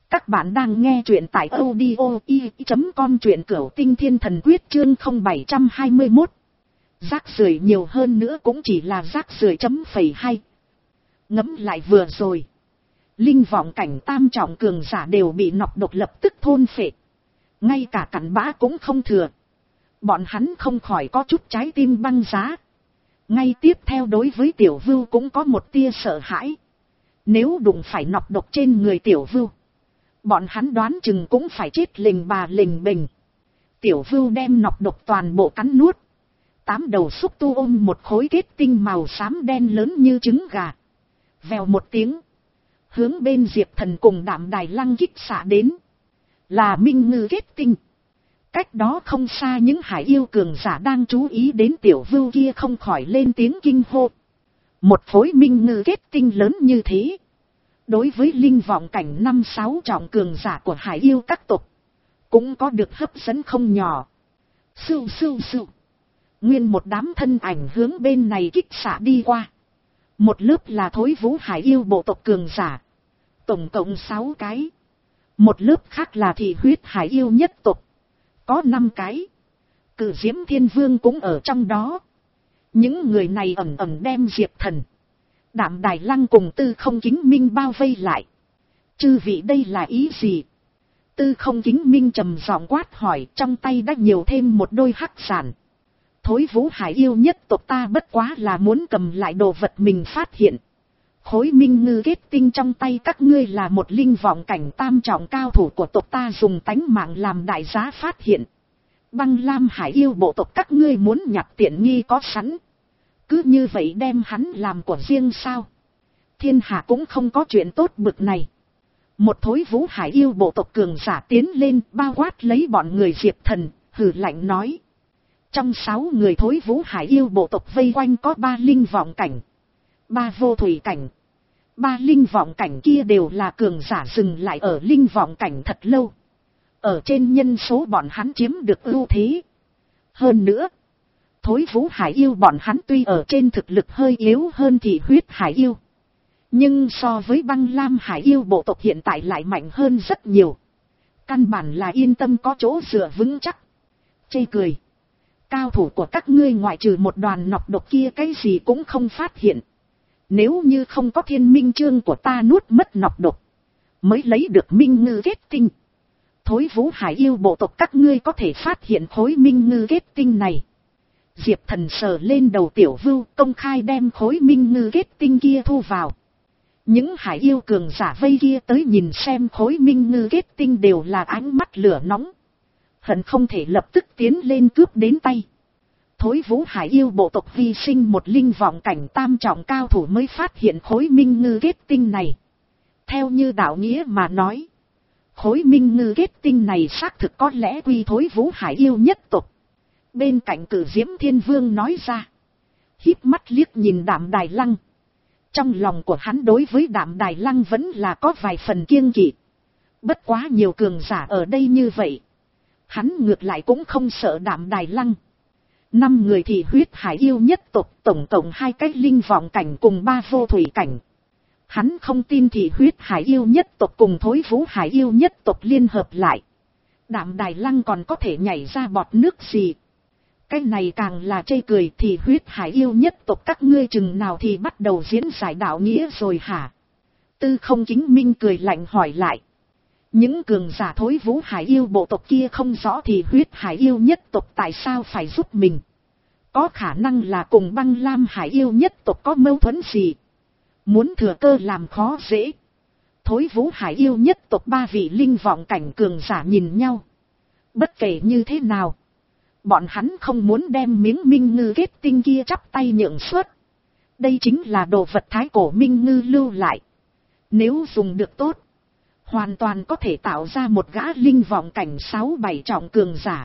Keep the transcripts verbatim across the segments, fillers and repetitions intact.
Các bạn đang nghe truyện tại audio i chấm com, truyện Cửu Tinh Thiên Thần Quyết chương không bảy trăm hai mươi mốt. Rác rưởi nhiều hơn nữa cũng chỉ là rác rưởi chấm phẩy hay. Ngẫm lại vừa rồi. Linh vọng cảnh tam trọng cường giả đều bị nọc độc lập tức thôn phệ. Ngay cả cặn bã cũng không thừa. Bọn hắn không khỏi có chút trái tim băng giá. Ngay tiếp theo đối với Tiểu Vưu cũng có một tia sợ hãi. Nếu đụng phải nọc độc trên người Tiểu Vưu, bọn hắn đoán chừng cũng phải chết lình bà lình bình. Tiểu Vưu đem nọc độc toàn bộ cắn nuốt. Tám đầu xúc tu ôm một khối kết tinh màu xám đen lớn như trứng gà. Vèo một tiếng, hướng bên Diệp Thần cùng Đạm Đài Lăng kích xạ đến. Là minh ngư kết tinh. Cách đó không xa những hải yêu cường giả đang chú ý đến Tiểu Vưu kia không khỏi lên tiếng kinh hô. Một khối minh ngư kết tinh lớn như thế, đối với linh vọng cảnh năm sáu trọng cường giả của hải yêu các tộc cũng có được hấp dẫn không nhỏ. Sưu sưu sưu. Nguyên một đám thân ảnh hướng bên này kích xạ đi qua. Một lớp là Thối Vũ hải yêu bộ tộc cường giả, tổng cộng sáu cái. Một lớp khác là Thị Huyết hải yêu nhất tộc, có năm cái. Cự Diễm Thiên Vương cũng ở trong đó. Những người này ẩn ẩn đem Diệp Thần, Đạm Đài Lăng cùng Tư Không Kính Minh bao vây lại. Chư vị đây là ý gì? Tư Không Kính Minh trầm giọng quát hỏi, trong tay đã nhiều thêm một đôi hắc giản. Thối Vũ hải yêu nhất tộc ta bất quá là muốn cầm lại đồ vật mình phát hiện. Khối minh ngư kết tinh trong tay các ngươi là một linh vọng cảnh tam trọng cao thủ của tộc ta dùng tánh mạng làm đại giá phát hiện. Băng Lam hải yêu bộ tộc các ngươi muốn nhặt tiện nghi có sẵn, cứ như vậy đem hắn làm của riêng sao? Thiên hạ cũng không có chuyện tốt bực này. Một Thối Vũ hải yêu bộ tộc cường giả tiến lên bao quát lấy bọn người Diệp Thần, hừ lạnh nói. Trong sáu người Thối Vũ hải yêu bộ tộc vây quanh có ba linh vọng cảnh, ba vô thủy cảnh. Ba linh vọng cảnh kia đều là cường giả dừng lại ở linh vọng cảnh thật lâu. Ở trên nhân số bọn hắn chiếm được ưu thế. Hơn nữa, Thối Vũ hải yêu bọn hắn tuy ở trên thực lực hơi yếu hơn Thị Huyết hải yêu, nhưng so với Băng Lam hải yêu bộ tộc hiện tại lại mạnh hơn rất nhiều. Căn bản là yên tâm có chỗ dựa vững chắc. Chê cười. Cao thủ của các ngươi ngoại trừ một đoàn nọc độc kia cái gì cũng không phát hiện. Nếu như không có Thiên Minh chương của ta nuốt mất nọc độc, mới lấy được minh ngư kết tinh, Thối Vũ hải yêu bộ tộc các ngươi có thể phát hiện khối minh ngư kết tinh này. Diệp Thần sờ lên đầu Tiểu Vưu, công khai đem khối minh ngư kết tinh kia thu vào. Những hải yêu cường giả vây kia tới nhìn xem khối minh ngư kết tinh đều là ánh mắt lửa nóng, hận không thể lập tức tiến lên cướp đến tay. Thối Vũ hải yêu bộ tộc hy sinh một linh vọng cảnh tam trọng cao thủ mới phát hiện khối minh ngư kết tinh này. Theo như đạo nghĩa mà nói, khối minh ngư kết tinh này xác thực có lẽ quy Thối Vũ hải yêu nhất tộc. Bên cạnh Cự Diễm Thiên Vương nói ra, híp mắt liếc nhìn Đạm Đài Lăng. Trong lòng của hắn đối với Đạm Đài Lăng vẫn là có vài phần kiêng kỵ. Bất quá nhiều cường giả ở đây như vậy, hắn ngược lại cũng không sợ Đạm Đài Lăng. Năm người Thị Huyết hải yêu nhất tộc, tổng cộng hai cái linh vọng cảnh cùng ba vô thủy cảnh. Hắn không tin Thị Huyết hải yêu nhất tộc cùng Thối Vũ hải yêu nhất tộc liên hợp lại, Đạm Đài Lăng còn có thể nhảy ra bọt nước gì. Cái này càng là chê cười. Thị Huyết hải yêu nhất tộc các ngươi chừng nào thì bắt đầu diễn giải đạo nghĩa rồi hả? Tư Không Kính Minh cười lạnh hỏi lại. Những cường giả Thối Vũ hải yêu bộ tộc kia không rõ Thị Huyết hải yêu nhất tộc tại sao phải giúp mình. Có khả năng là cùng Băng Lam hải yêu nhất tộc có mâu thuẫn gì, muốn thừa cơ làm khó dễ. Thối Vũ hải yêu nhất tộc ba vị linh vọng cảnh cường giả nhìn nhau. Bất kể như thế nào, bọn hắn không muốn đem miếng minh ngư kết tinh kia chắp tay nhượng suốt. Đây chính là đồ vật thái cổ minh ngư lưu lại. Nếu dùng được tốt, hoàn toàn có thể tạo ra một gã linh vọng cảnh sáu bảy trọng cường giả.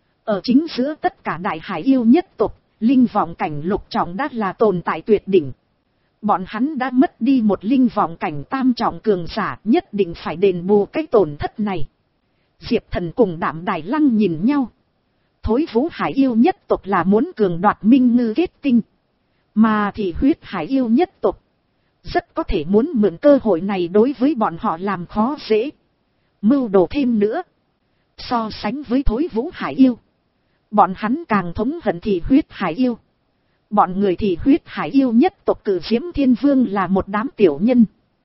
Ở chính giữa tất cả đại hải yêu nhất tộc, linh vọng cảnh lục trọng đã là tồn tại tuyệt đỉnh. Bọn hắn đã mất đi một linh vọng cảnh tam trọng cường giả, nhất định phải đền bù cái tổn thất này. Diệp Thần cùng Đạm Đài Lăng nhìn nhau. Thối Vũ hải yêu nhất tộc là muốn cường đoạt minh ngư kết tinh, mà Thị Huyết hải yêu nhất tộc rất có thể muốn mượn cơ hội này đối với bọn họ làm khó dễ. mưu đồ thêm nữa. So sánh với thối vũ hải yêu, bọn hắn càng thống hận thị huyết hải yêu. Bọn người thị huyết hải yêu nhất tộc Cử Diễm Thiên Vương là một đám tiểu nhân.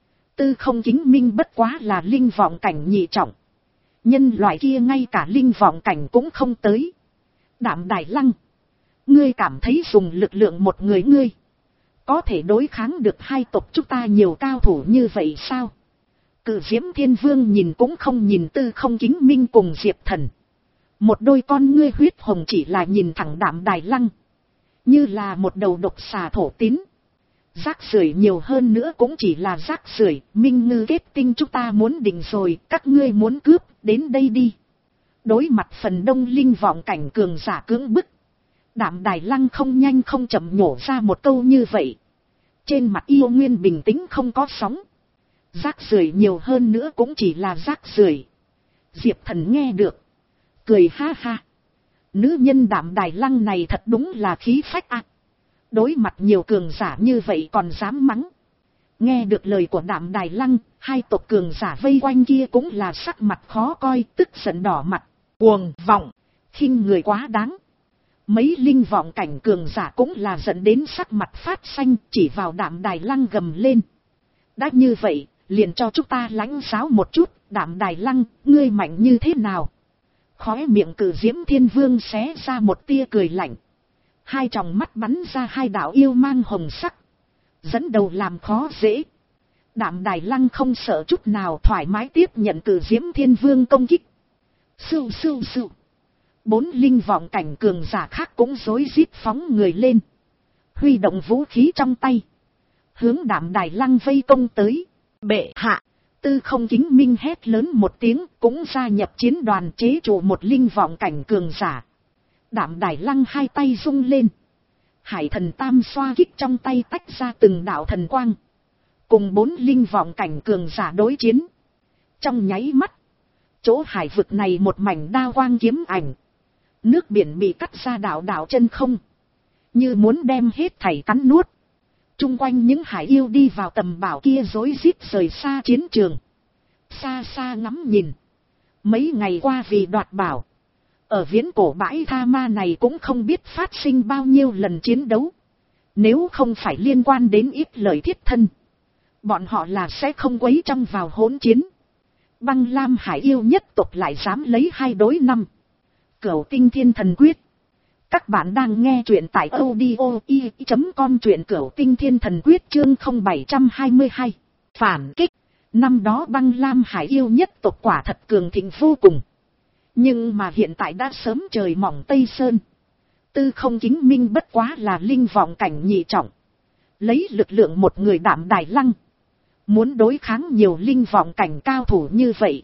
Tư Không Kính Minh bất quá là linh vọng cảnh nhị trọng. Nhân loại kia ngay cả linh vọng cảnh cũng không tới. Đạm Đài Lăng, ngươi cảm thấy dùng lực lượng một người ngươi có thể đối kháng được hai tộc chúng ta nhiều cao thủ như vậy sao? Cử Diễm Thiên Vương nhìn cũng không nhìn Tư Không Kính Minh cùng Diệp Thần. Một đôi con ngươi huyết hồng chỉ là nhìn thẳng Đạm Đài Lăng, như là một đầu độc xà thổ tín. Rác rưởi nhiều hơn nữa cũng chỉ là rác rưởi. Minh Ngư kết tinh chúng ta muốn định rồi, các ngươi muốn cướp, đến đây đi. Đối mặt phần đông linh vọng cảnh cường giả cưỡng bức, Đạm Đài Lăng không nhanh không chậm nhổ ra một câu như vậy. Trên mặt yêu nguyên bình tĩnh không có sóng. Rác rưởi nhiều hơn nữa cũng chỉ là rác rưởi. Diệp Thần nghe được, cười ha ha. Nữ nhân Đạm Đài Lăng này thật đúng là khí phách ạ. À. Đối mặt nhiều cường giả như vậy còn dám mắng. Nghe được lời của Đạm Đài Lăng, hai tộc cường giả vây quanh kia cũng là sắc mặt khó coi, tức giận đỏ mặt, cuồng vọng, khinh người quá đáng. Mấy linh vọng cảnh cường giả cũng là giận đến sắc mặt phát xanh, chỉ vào Đạm Đài Lăng gầm lên. Đã như vậy, liền cho chúng ta lãnh giáo một chút, Đạm Đài Lăng, ngươi mạnh như thế nào? Khóe miệng Cử Diễm Thiên Vương xé ra một tia cười lạnh. Hai tròng mắt bắn ra hai đạo yêu mang hồng sắc. Dẫn đầu làm khó dễ. Đạm Đài Lăng không sợ chút nào, thoải mái tiếp nhận Cử Diễm Thiên Vương công kích. Sưu sưu sưu. Bốn linh vọng cảnh cường giả khác cũng rối rít phóng người lên. Huy động vũ khí trong tay, hướng Đạm Đài Lăng vây công tới. Bệ hạ! Tư Không Kính Minh hét lớn một tiếng, cũng gia nhập chiến đoàn chế trụ một linh vọng cảnh cường giả. Đạm Đài Lăng hai tay rung lên. Hải thần tam xoa kích trong tay tách ra từng đạo thần quang. Cùng bốn linh vọng cảnh cường giả đối chiến. Trong nháy mắt, chỗ hải vực này một mảnh đao quang kiếm ảnh. Nước biển bị cắt ra đạo đạo chân không, như muốn đem hết thảy cắn nuốt. Trung quanh những hải yêu đi vào tầm bảo kia rối rít rời xa chiến trường. Xa xa ngắm nhìn. Mấy ngày qua vì đoạt bảo, ở viễn cổ bãi tha ma này cũng không biết phát sinh bao nhiêu lần chiến đấu. Nếu không phải liên quan đến ít lời thiết thân, bọn họ là sẽ không quấy trong vào hỗn chiến. Băng Lam hải yêu nhất tộc lại dám lấy hai đối năm. Cửu Tinh Thiên Thần Quyết. Các bạn đang nghe truyện tại audio i chấm com, truyện Cửu Tinh Thiên Thần Quyết chương không bảy hai hai. Phản kích. Năm đó Băng Lam hải yêu nhất tộc quả thật cường thịnh vô cùng. Nhưng mà hiện tại đã sớm trời mỏng Tây Sơn. Tư Không Kính Minh bất quá là linh vọng cảnh nhị trọng. Lấy lực lượng một người Đạm Đài Lăng, muốn đối kháng nhiều linh vọng cảnh cao thủ như vậy,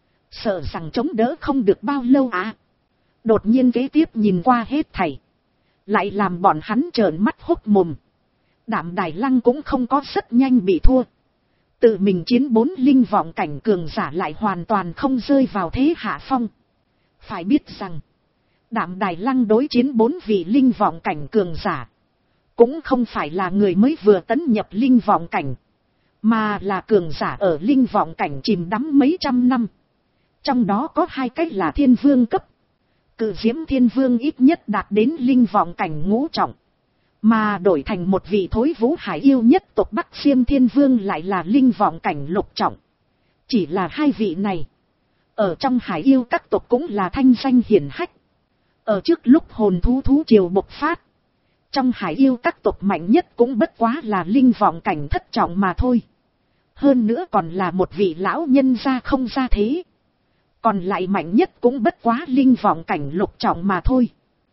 sợ rằng chống đỡ không được bao lâu à. Đột nhiên kế tiếp nhìn qua hết thảy, lại làm bọn hắn trợn mắt hốc mồm. Đạm Đài Lăng cũng không có rất nhanh bị thua. Tự mình chiến bốn linh vọng cảnh cường giả lại hoàn toàn không rơi vào thế hạ phong. Phải biết rằng, Đạm Đài Lăng đối chiến bốn vị linh vọng cảnh cường giả, cũng không phải là người mới vừa tấn nhập linh vọng cảnh, mà là cường giả ở linh vọng cảnh chìm đắm mấy trăm năm. Trong đó có hai cách là thiên vương cấp. Cử Diễm Thiên Vương ít nhất đạt đến linh vọng cảnh ngũ trọng, mà đổi thành một vị thối vũ hải yêu nhất tộc Bắc Xiêm Thiên Vương lại là linh vọng cảnh lục trọng. Chỉ là hai vị này, ở trong hải yêu các tộc cũng là thanh danh hiển hách. Ở trước lúc hồn thú thú triều bộc phát, trong hải yêu các tộc mạnh nhất cũng bất quá là linh vọng cảnh thất trọng mà thôi. Hơn nữa còn là một vị lão nhân gia không gia thế. Còn lại mạnh nhất cũng bất quá linh vọng cảnh lục trọng mà thôi.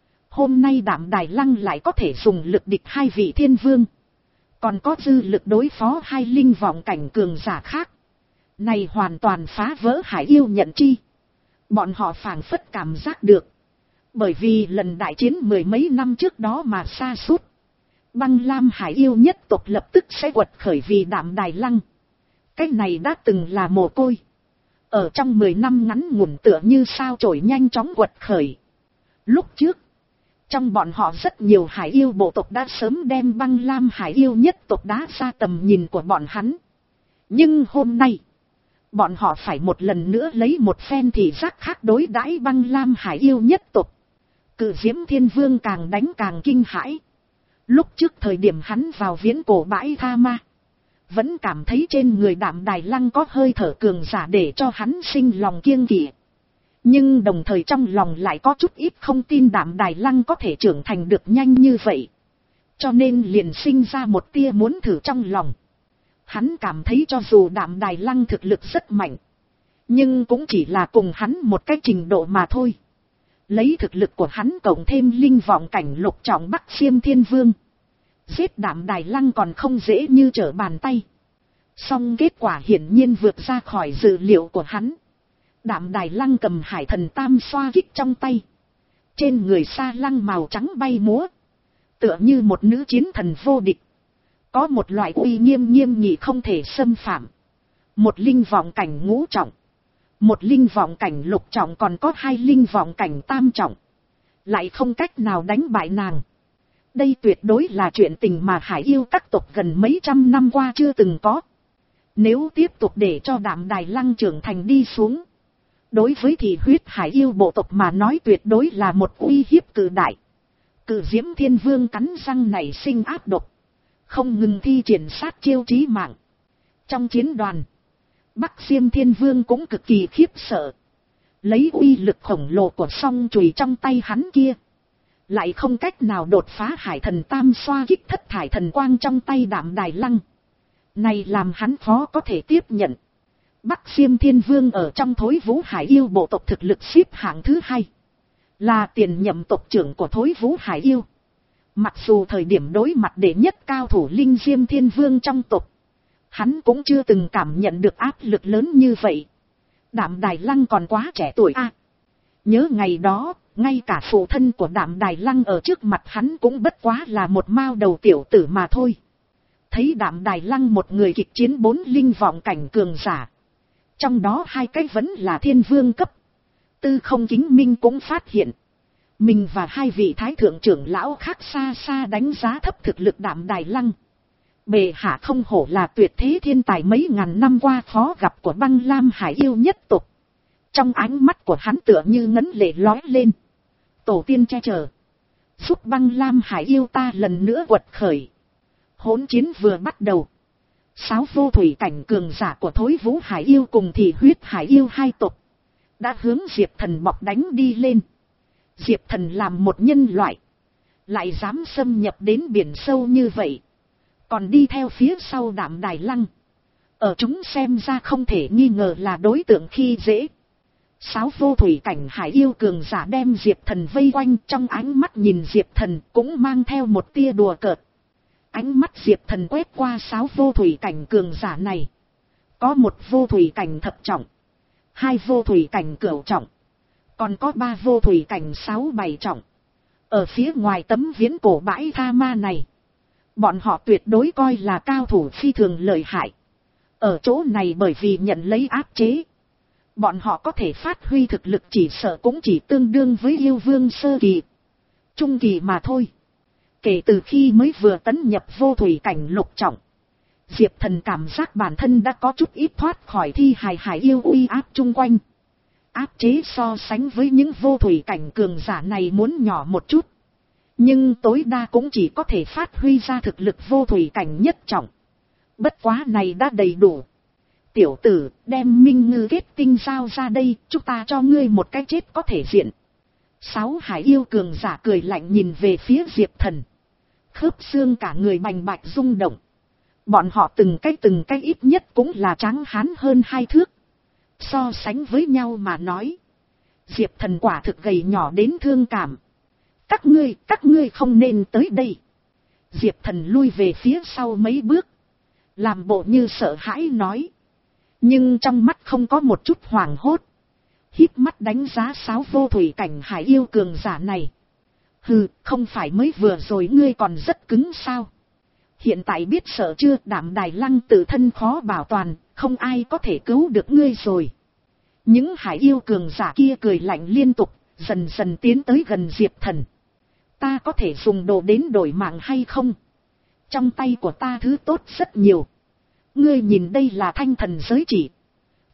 Hôm nay Đạm Đài Lăng lại có thể dùng lực địch hai vị thiên vương, còn có dư lực đối phó hai linh vọng cảnh cường giả khác. Này hoàn toàn phá vỡ hải yêu nhận chi. Bọn họ phảng phất cảm giác được, bởi vì lần đại chiến mười mấy năm trước đó mà sa sút, Băng Lam hải yêu nhất tộc lập tức sẽ quật khởi vì Đạm Đài Lăng. Cái này đã từng là mồ côi, ở trong mười năm ngắn ngủn tựa như sao chổi nhanh chóng quật khởi. Lúc trước, trong bọn họ rất nhiều hải yêu bộ tộc đã sớm đem Băng Lam hải yêu nhất tộc đá ra tầm nhìn của bọn hắn. Nhưng hôm nay, Bọn họ phải một lần nữa lấy một phen thị giác khác đối đãi Băng Lam Hải yêu nhất tộc. Cự Diễm Thiên Vương càng đánh càng kinh hãi. Lúc trước thời điểm hắn vào viễn cổ bãi Tha Ma, vẫn cảm thấy trên người Đạm Đài Lăng có hơi thở cường giả để cho hắn sinh lòng kiêng kỵ. Nhưng đồng thời trong lòng lại có chút ít không tin Đạm Đài Lăng có thể trưởng thành được nhanh như vậy. Cho nên liền sinh ra một tia muốn thử trong lòng. Hắn cảm thấy cho dù Đạm Đài Lăng thực lực rất mạnh, nhưng cũng chỉ là cùng hắn một cái trình độ mà thôi. Lấy thực lực của hắn cộng thêm linh vọng cảnh lục trọng Bắc Xiêm Thiên Vương, giết Đạm Đài Lăng còn không dễ như trở bàn tay. Song kết quả hiển nhiên vượt ra khỏi dự liệu của hắn. Đạm Đài Lăng cầm Hải Thần Tam xoa kích trong tay. Trên người sa lăng màu trắng bay múa, tựa như một nữ chiến thần vô địch. Có một loại uy nghiêm nghiêm nghị không thể xâm phạm. Một linh vọng cảnh ngũ trọng, một linh vọng cảnh lục trọng, còn có hai linh vọng cảnh tam trọng, lại không cách nào đánh bại nàng. Đây tuyệt đối là chuyện tình mà Hải yêu các tộc gần mấy trăm năm qua chưa từng có. Nếu tiếp tục để cho Đạm Đài Lăng trưởng thành đi xuống, đối với thị huyết Hải yêu bộ tộc mà nói tuyệt đối là một uy hiếp cự đại. Cự Diễm Thiên Vương cắn răng nảy sinh áp độc, không ngừng thi triển sát chiêu chí mạng. Trong chiến đoàn, Bắc Xiêm Thiên Vương cũng cực kỳ khiếp sợ. Lấy uy lực khổng lồ của song chùy trong tay hắn kia, lại không cách nào đột phá Hải Thần Tam xoa kích thất thải thần quang trong tay Đạm Đài Lăng. Này làm hắn khó có thể tiếp nhận. Bắc Xiêm Thiên Vương ở trong Thối Vũ Hải yêu bộ tộc thực lực xếp hạng thứ hai, là tiền nhậm tộc trưởng của Thối Vũ Hải yêu. Mặc dù thời điểm đối mặt đệ nhất cao thủ Linh Diêm Thiên Vương trong tộc, hắn cũng chưa từng cảm nhận được áp lực lớn như vậy. Đạm Đài Lăng còn quá trẻ tuổi a. À, nhớ ngày đó, ngay cả phụ thân của Đạm Đài Lăng ở trước mặt hắn cũng bất quá là một mao đầu tiểu tử mà thôi. Thấy Đạm Đài Lăng một người kịch chiến bốn linh vọng cảnh cường giả, trong đó hai cái vẫn là thiên vương cấp. Tư Không Kính Minh cũng phát hiện mình và hai vị thái thượng trưởng lão khác xa xa đánh giá thấp thực lực Đạm Đài Lăng. Bệ hạ không hổ là tuyệt thế thiên tài mấy ngàn năm qua khó gặp của Băng Lam Hải yêu nhất tộc. Trong ánh mắt của hắn tựa như ngấn lệ lói lên. Tổ tiên che chở, giúp Băng Lam Hải yêu ta lần nữa quật khởi. Hỗn chiến vừa bắt đầu, sáu vô thủy cảnh cường giả của Thối Vũ Hải yêu cùng thị huyết Hải yêu hai tộc đã hướng Diệp Thần bọc đánh đi lên. Diệp Thần làm một nhân loại, lại dám xâm nhập đến biển sâu như vậy, còn đi theo phía sau Đạm Đài Lăng, ở chúng xem ra không thể nghi ngờ là đối tượng khi dễ. Sáu vô thủy cảnh Hải yêu cường giả đem Diệp Thần vây quanh, trong ánh mắt nhìn Diệp Thần cũng mang theo một tia đùa cợt. Ánh mắt Diệp Thần quét qua sáu vô thủy cảnh cường giả này, có một vô thủy cảnh thập trọng, hai vô thủy cảnh cửu trọng, còn có ba vô thủy cảnh sáu bảy trọng. Ở phía ngoài tấm viễn cổ bãi Tha Ma này, bọn họ tuyệt đối coi là cao thủ phi thường lợi hại. Ở chỗ này bởi vì nhận lấy áp chế, bọn họ có thể phát huy thực lực chỉ sợ cũng chỉ tương đương với yêu vương sơ kỳ, trung kỳ mà thôi. Kể từ khi mới vừa tấn nhập vô thủy cảnh lục trọng, Diệp Thần cảm giác bản thân đã có chút ít thoát khỏi thi hài hải yêu uy áp chung quanh. Áp chế so sánh với những vô thủy cảnh cường giả này muốn nhỏ một chút, nhưng tối đa cũng chỉ có thể phát huy ra thực lực vô thủy cảnh nhất trọng. Bất quá này đã đầy đủ. Tiểu tử, đem minh ngư kết tinh giao ra đây, chúng ta cho ngươi một cái chết có thể diện. Sáu hải yêu cường giả cười lạnh nhìn về phía Diệp Thần. Khớp xương cả người bành bạch rung động. Bọn họ từng cái từng cái ít nhất cũng là tráng hán hơn hai thước. So sánh với nhau mà nói, Diệp Thần quả thực gầy nhỏ đến thương cảm. Các ngươi, các ngươi không nên tới đây. Diệp Thần lui về phía sau mấy bước, làm bộ như sợ hãi nói. Nhưng trong mắt không có một chút hoảng hốt. Híp mắt đánh giá sáu vô thủy cảnh hải yêu cường giả này. Hừ, không phải mới vừa rồi ngươi còn rất cứng sao? Hiện tại biết sợ chưa? Đạm Đài Lăng tự thân khó bảo toàn, không ai có thể cứu được ngươi rồi. Những hải yêu cường giả kia cười lạnh liên tục, dần dần tiến tới gần Diệp Thần. Ta có thể dùng đồ đến đổi mạng hay không? Trong tay của ta thứ tốt rất nhiều. Ngươi nhìn đây là thanh thần giới chỉ,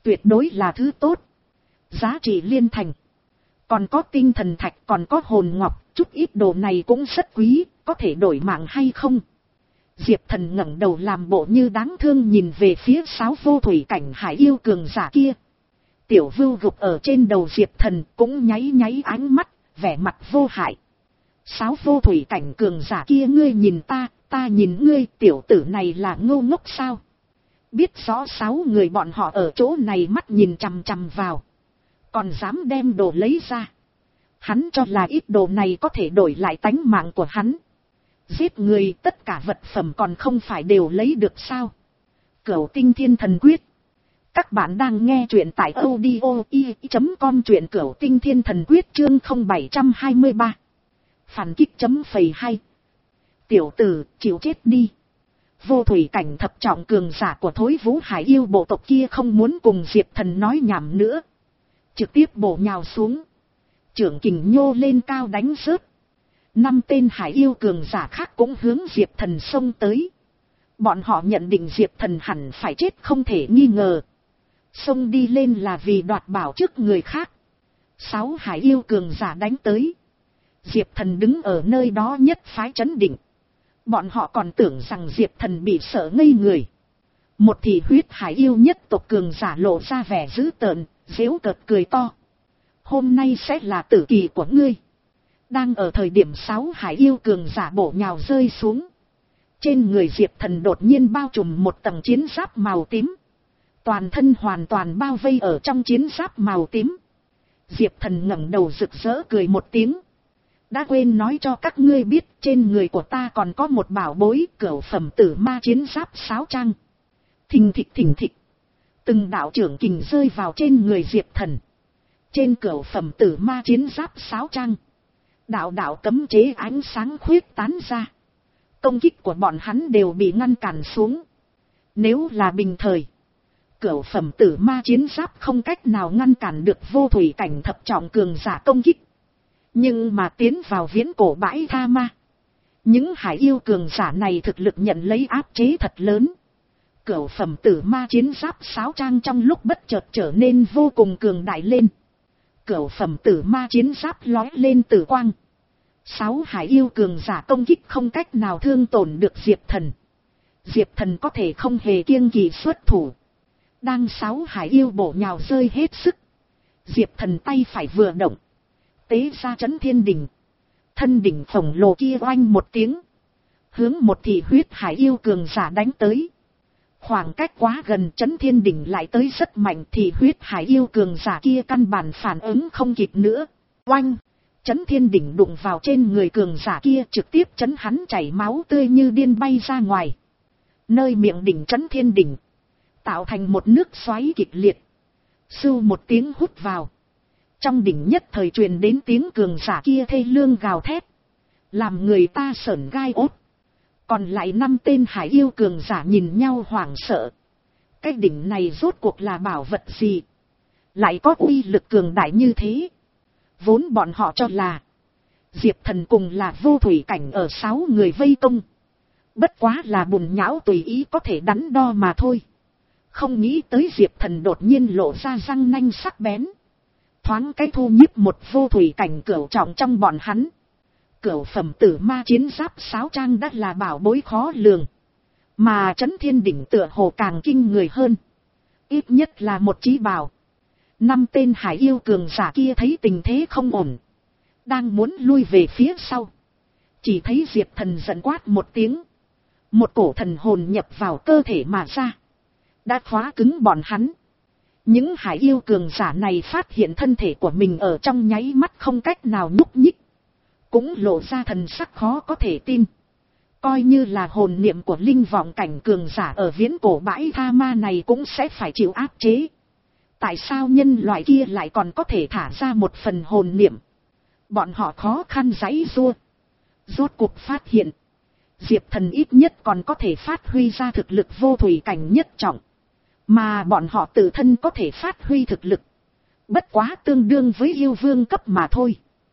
tuyệt đối là thứ tốt. Giá trị liên thành. Còn có tinh thần thạch, còn có hồn ngọc, chút ít đồ này cũng rất quý, có thể đổi mạng hay không? Diệp Thần ngẩng đầu làm bộ như đáng thương nhìn về phía Sáo Vô Thủy Cảnh hải yêu cường giả kia. Tiểu Vưu gục ở trên đầu Diệp Thần cũng nháy nháy ánh mắt, vẻ mặt vô hại. Sáo Vô Thủy Cảnh cường giả kia, ngươi nhìn ta, ta nhìn ngươi, tiểu tử này là ngu ngốc sao? Biết rõ sáu người bọn họ ở chỗ này mắt nhìn chằm chằm vào, còn dám đem đồ lấy ra. Hắn cho là ít đồ này có thể đổi lại tánh mạng của hắn. Giết người tất cả vật phẩm còn không phải đều lấy được sao? Cửu Tinh Thiên Thần Quyết. Các bạn đang nghe truyện tại audio i chấm com, truyện Cửu Tinh Thiên Thần Quyết chương không bảy hai ba. Phản kích chấm phẩy hai. Tiểu tử, chịu chết đi. Vô Thủy Cảnh thập trọng cường giả của Thối Vũ Hải yêu bộ tộc kia không muốn cùng Diệp Thần nói nhảm nữa. Trực tiếp bổ nhào xuống. Trưởng kình nhô lên cao đánh rớt. Năm tên hải yêu cường giả khác cũng hướng Diệp Thần xông tới. Bọn họ nhận định Diệp Thần hẳn phải chết không thể nghi ngờ. Xông đi lên là vì đoạt bảo trước người khác. Sáu hải yêu cường giả đánh tới. Diệp Thần đứng ở nơi đó nhất phái trấn định. Bọn họ còn tưởng rằng Diệp Thần bị sợ ngây người. Một thị huyết hải yêu nhất tộc cường giả lộ ra vẻ dữ tợn, giễu cợt cười to. Hôm nay sẽ là tử kỳ của ngươi. Đang ở thời điểm sáu hải yêu cường giả bổ nhào rơi xuống. Trên người Diệp Thần đột nhiên bao trùm một tầng chiến giáp màu tím. Toàn thân hoàn toàn bao vây ở trong chiến giáp màu tím. Diệp Thần ngẩng đầu rực rỡ cười một tiếng. Đã quên nói cho các ngươi biết, trên người của ta còn có một bảo bối, cửu phẩm tử ma chiến giáp sáo trang. Thình thịch thình thịch. Từng đạo trưởng kình rơi vào trên người Diệp Thần. Trên cửu phẩm tử ma chiến giáp sáo trang, đạo đạo cấm chế ánh sáng khuyết tán ra. Công kích của bọn hắn đều bị ngăn cản xuống. Nếu là bình thời, cửu phẩm tử ma chiến giáp không cách nào ngăn cản được Vô Thủy Cảnh thập trọng cường giả công kích. Nhưng mà tiến vào viễn cổ bãi tha ma, những hải yêu cường giả này thực lực nhận lấy áp chế thật lớn. Cửu phẩm tử ma chiến giáp sáo trang trong lúc bất chợt trở nên vô cùng cường đại lên. Cửu phẩm tử ma chiến giáp lói lên tử quang. Sáu hải yêu cường giả công kích không cách nào thương tổn được Diệp Thần. Diệp Thần có thể không hề kiêng kỵ xuất thủ. Đang sáu hải yêu bổ nhào rơi hết sức, Diệp Thần tay phải vừa động, tế ra Chấn Thiên Đỉnh. Thân đỉnh khổng lồ kia oanh một tiếng, hướng một thị huyết hải yêu cường giả đánh tới. Khoảng cách quá gần, Chấn Thiên Đỉnh lại tới rất mạnh, thì huyết hải yêu cường giả kia căn bản phản ứng không kịp nữa. Oanh! Chấn Thiên Đỉnh đụng vào trên người cường giả kia, trực tiếp chấn hắn chảy máu tươi như điên bay ra ngoài. Nơi miệng đỉnh Chấn Thiên Đỉnh tạo thành một nước xoáy kịch liệt. Sưu một tiếng hút vào, trong đỉnh nhất thời truyền đến tiếng cường giả kia thê lương gào thét, làm người ta sởn gai ốt. Còn lại năm tên hải yêu cường giả nhìn nhau hoảng sợ. Cái đỉnh này rốt cuộc là bảo vật gì, lại có uy lực cường đại như thế? Vốn bọn họ cho là Diệp Thần cùng là Vô Thủy Cảnh ở sáu người vây công, bất quá là bùn nhão tùy ý có thể đắn đo mà thôi. Không nghĩ tới Diệp Thần đột nhiên lộ ra răng nanh sắc bén, thoáng cái thu nhiếp một Vô Thủy Cảnh cửu trọng trong bọn hắn. Cửu phẩm tử ma chiến giáp sáo trang đã là bảo bối khó lường, mà Chấn Thiên Đỉnh tựa hồ càng kinh người hơn, ít nhất là một chí bảo. Năm tên hải yêu cường giả kia thấy tình thế không ổn, đang muốn lui về phía sau, chỉ thấy Diệp Thần giận quát một tiếng, một cổ thần hồn nhập vào cơ thể mà ra, đã khóa cứng bọn hắn. Những hải yêu cường giả này phát hiện thân thể của mình ở trong nháy mắt không cách nào nhúc nhích, cũng lộ ra thần sắc khó có thể tin. Coi như là hồn niệm của linh vọng cảnh cường giả ở viễn cổ bãi tha ma này cũng sẽ phải chịu áp chế. Tại sao nhân loại kia lại còn có thể thả ra một phần hồn niệm? Bọn họ khó khăn giãy giụa, rốt cuộc phát hiện Diệp Thần ít nhất còn có thể phát huy ra thực lực Vô Thủy Cảnh nhất trọng, mà bọn họ tự thân có thể phát huy thực lực bất quá tương đương với yêu vương cấp mà thôi.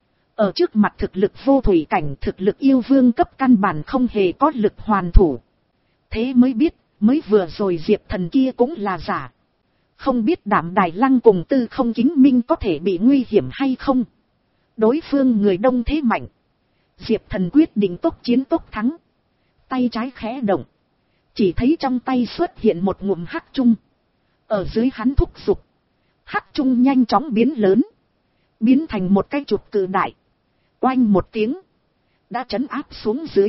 Ở trước mặt thực lực Vô Thủy Cảnh, thực lực yêu vương cấp căn bản không hề có lực hoàn thủ. Thế mới biết, mới vừa rồi Diệp Thần kia cũng là giả. Không biết Đạm Đài Lăng cùng Tư Không Kính Minh có thể bị nguy hiểm hay không. Đối phương người đông thế mạnh. Diệp Thần quyết định tốc chiến tốc thắng. Tay trái khẽ động. Chỉ thấy trong tay xuất hiện một ngụm hắc trung. Ở dưới hắn thúc giục. Hắc trung nhanh chóng biến lớn. Biến thành một cái chụp cự đại. Oanh một tiếng. Đã trấn áp xuống dưới.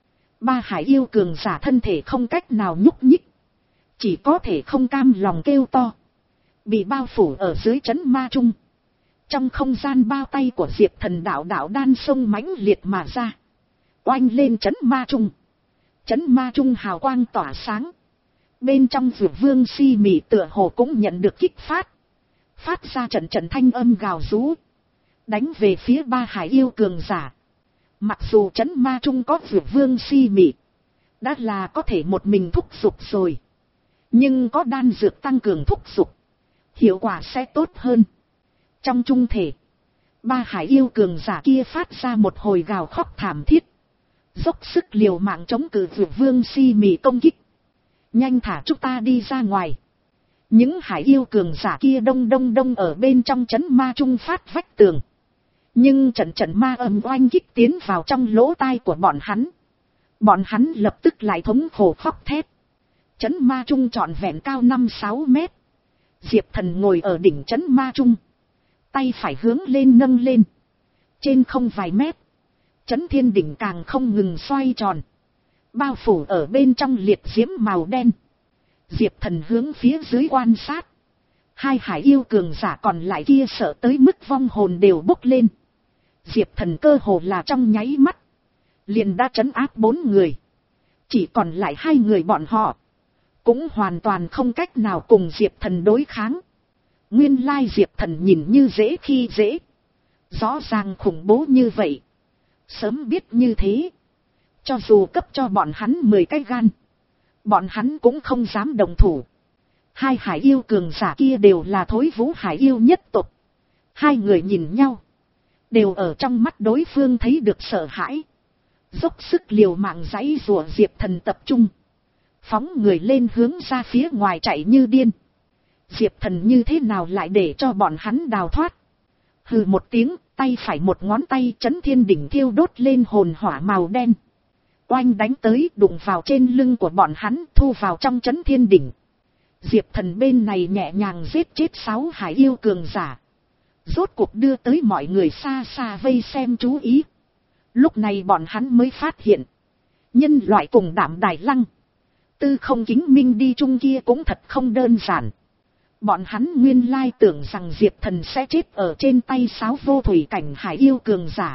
Ba hải yêu cường giả thân thể không cách nào nhúc nhích. Chỉ có thể không cam lòng kêu to. Bị bao phủ ở dưới trấn ma trung. Trong không gian bao tay của Diệp Thần đạo đạo đan sông mãnh liệt mà ra. Oanh lên trấn ma trung. Trấn ma trung hào quang tỏa sáng. Bên trong Dược Vương Si Mị tựa hồ cũng nhận được kích phát. Phát ra trận trận thanh âm gào rú. Đánh về phía ba hải yêu cường giả. Mặc dù trấn ma trung có Dược Vương Si Mị. Đã là có thể một mình thúc giục rồi. Nhưng có đan dược tăng cường thúc giục. Hiệu quả sẽ tốt hơn. Trong trung thể. Ba hải yêu cường giả kia phát ra một hồi gào khóc thảm thiết. Dốc sức liều mạng chống cự Dược Vương Si Mị công kích. Nhanh thả chúng ta đi ra ngoài. Những hải yêu cường giả kia đông đông đông ở bên trong trấn ma trung phát vách tường. Nhưng trận trận ma âm oanh kích tiến vào trong lỗ tai của bọn hắn. Bọn hắn lập tức lại thống khổ khóc thét. Trấn ma trung trọn vẹn cao năm sáu mét. Diệp Thần ngồi ở đỉnh trấn ma trung. Tay phải hướng lên nâng lên. Trên không vài mét. Trấn thiên đỉnh càng không ngừng xoay tròn. Bao phủ ở bên trong liệt diễm màu đen. Diệp Thần hướng phía dưới quan sát. Hai hải yêu cường giả còn lại kia sợ tới mức vong hồn đều bốc lên. Diệp Thần cơ hồ là trong nháy mắt. Liền đã trấn áp bốn người. Chỉ còn lại hai người bọn họ. Cũng hoàn toàn không cách nào cùng Diệp Thần đối kháng. Nguyên lai Diệp Thần nhìn như dễ khi dễ. Rõ ràng khủng bố như vậy. Sớm biết như thế. Cho dù cấp cho bọn hắn mười cái gan. Bọn hắn cũng không dám đồng thủ. Hai hải yêu cường giả kia đều là Thối Vũ hải yêu nhất tộc. Hai người nhìn nhau. Đều ở trong mắt đối phương thấy được sợ hãi. Dốc sức liều mạng giãy giụa. Diệp Thần tập trung. Phóng người lên hướng ra phía ngoài chạy như điên. Diệp Thần như thế nào lại để cho bọn hắn đào thoát. Hừ một tiếng, tay phải một ngón tay trấn thiên đỉnh thiêu đốt lên hồn hỏa màu đen. Oanh đánh tới đụng vào trên lưng của bọn hắn thu vào trong trấn thiên đỉnh. Diệp Thần bên này nhẹ nhàng giết chết sáu hải yêu cường giả. Rốt cuộc đưa tới mọi người xa xa vây xem chú ý. Lúc này bọn hắn mới phát hiện. Nhân loại cùng Đạm Đài Lăng. Tư Không Kính Minh đi chung kia cũng thật không đơn giản. Bọn hắn nguyên lai tưởng rằng Diệp Thần sẽ chết ở trên tay sáu vô thủy cảnh hải yêu cường giả.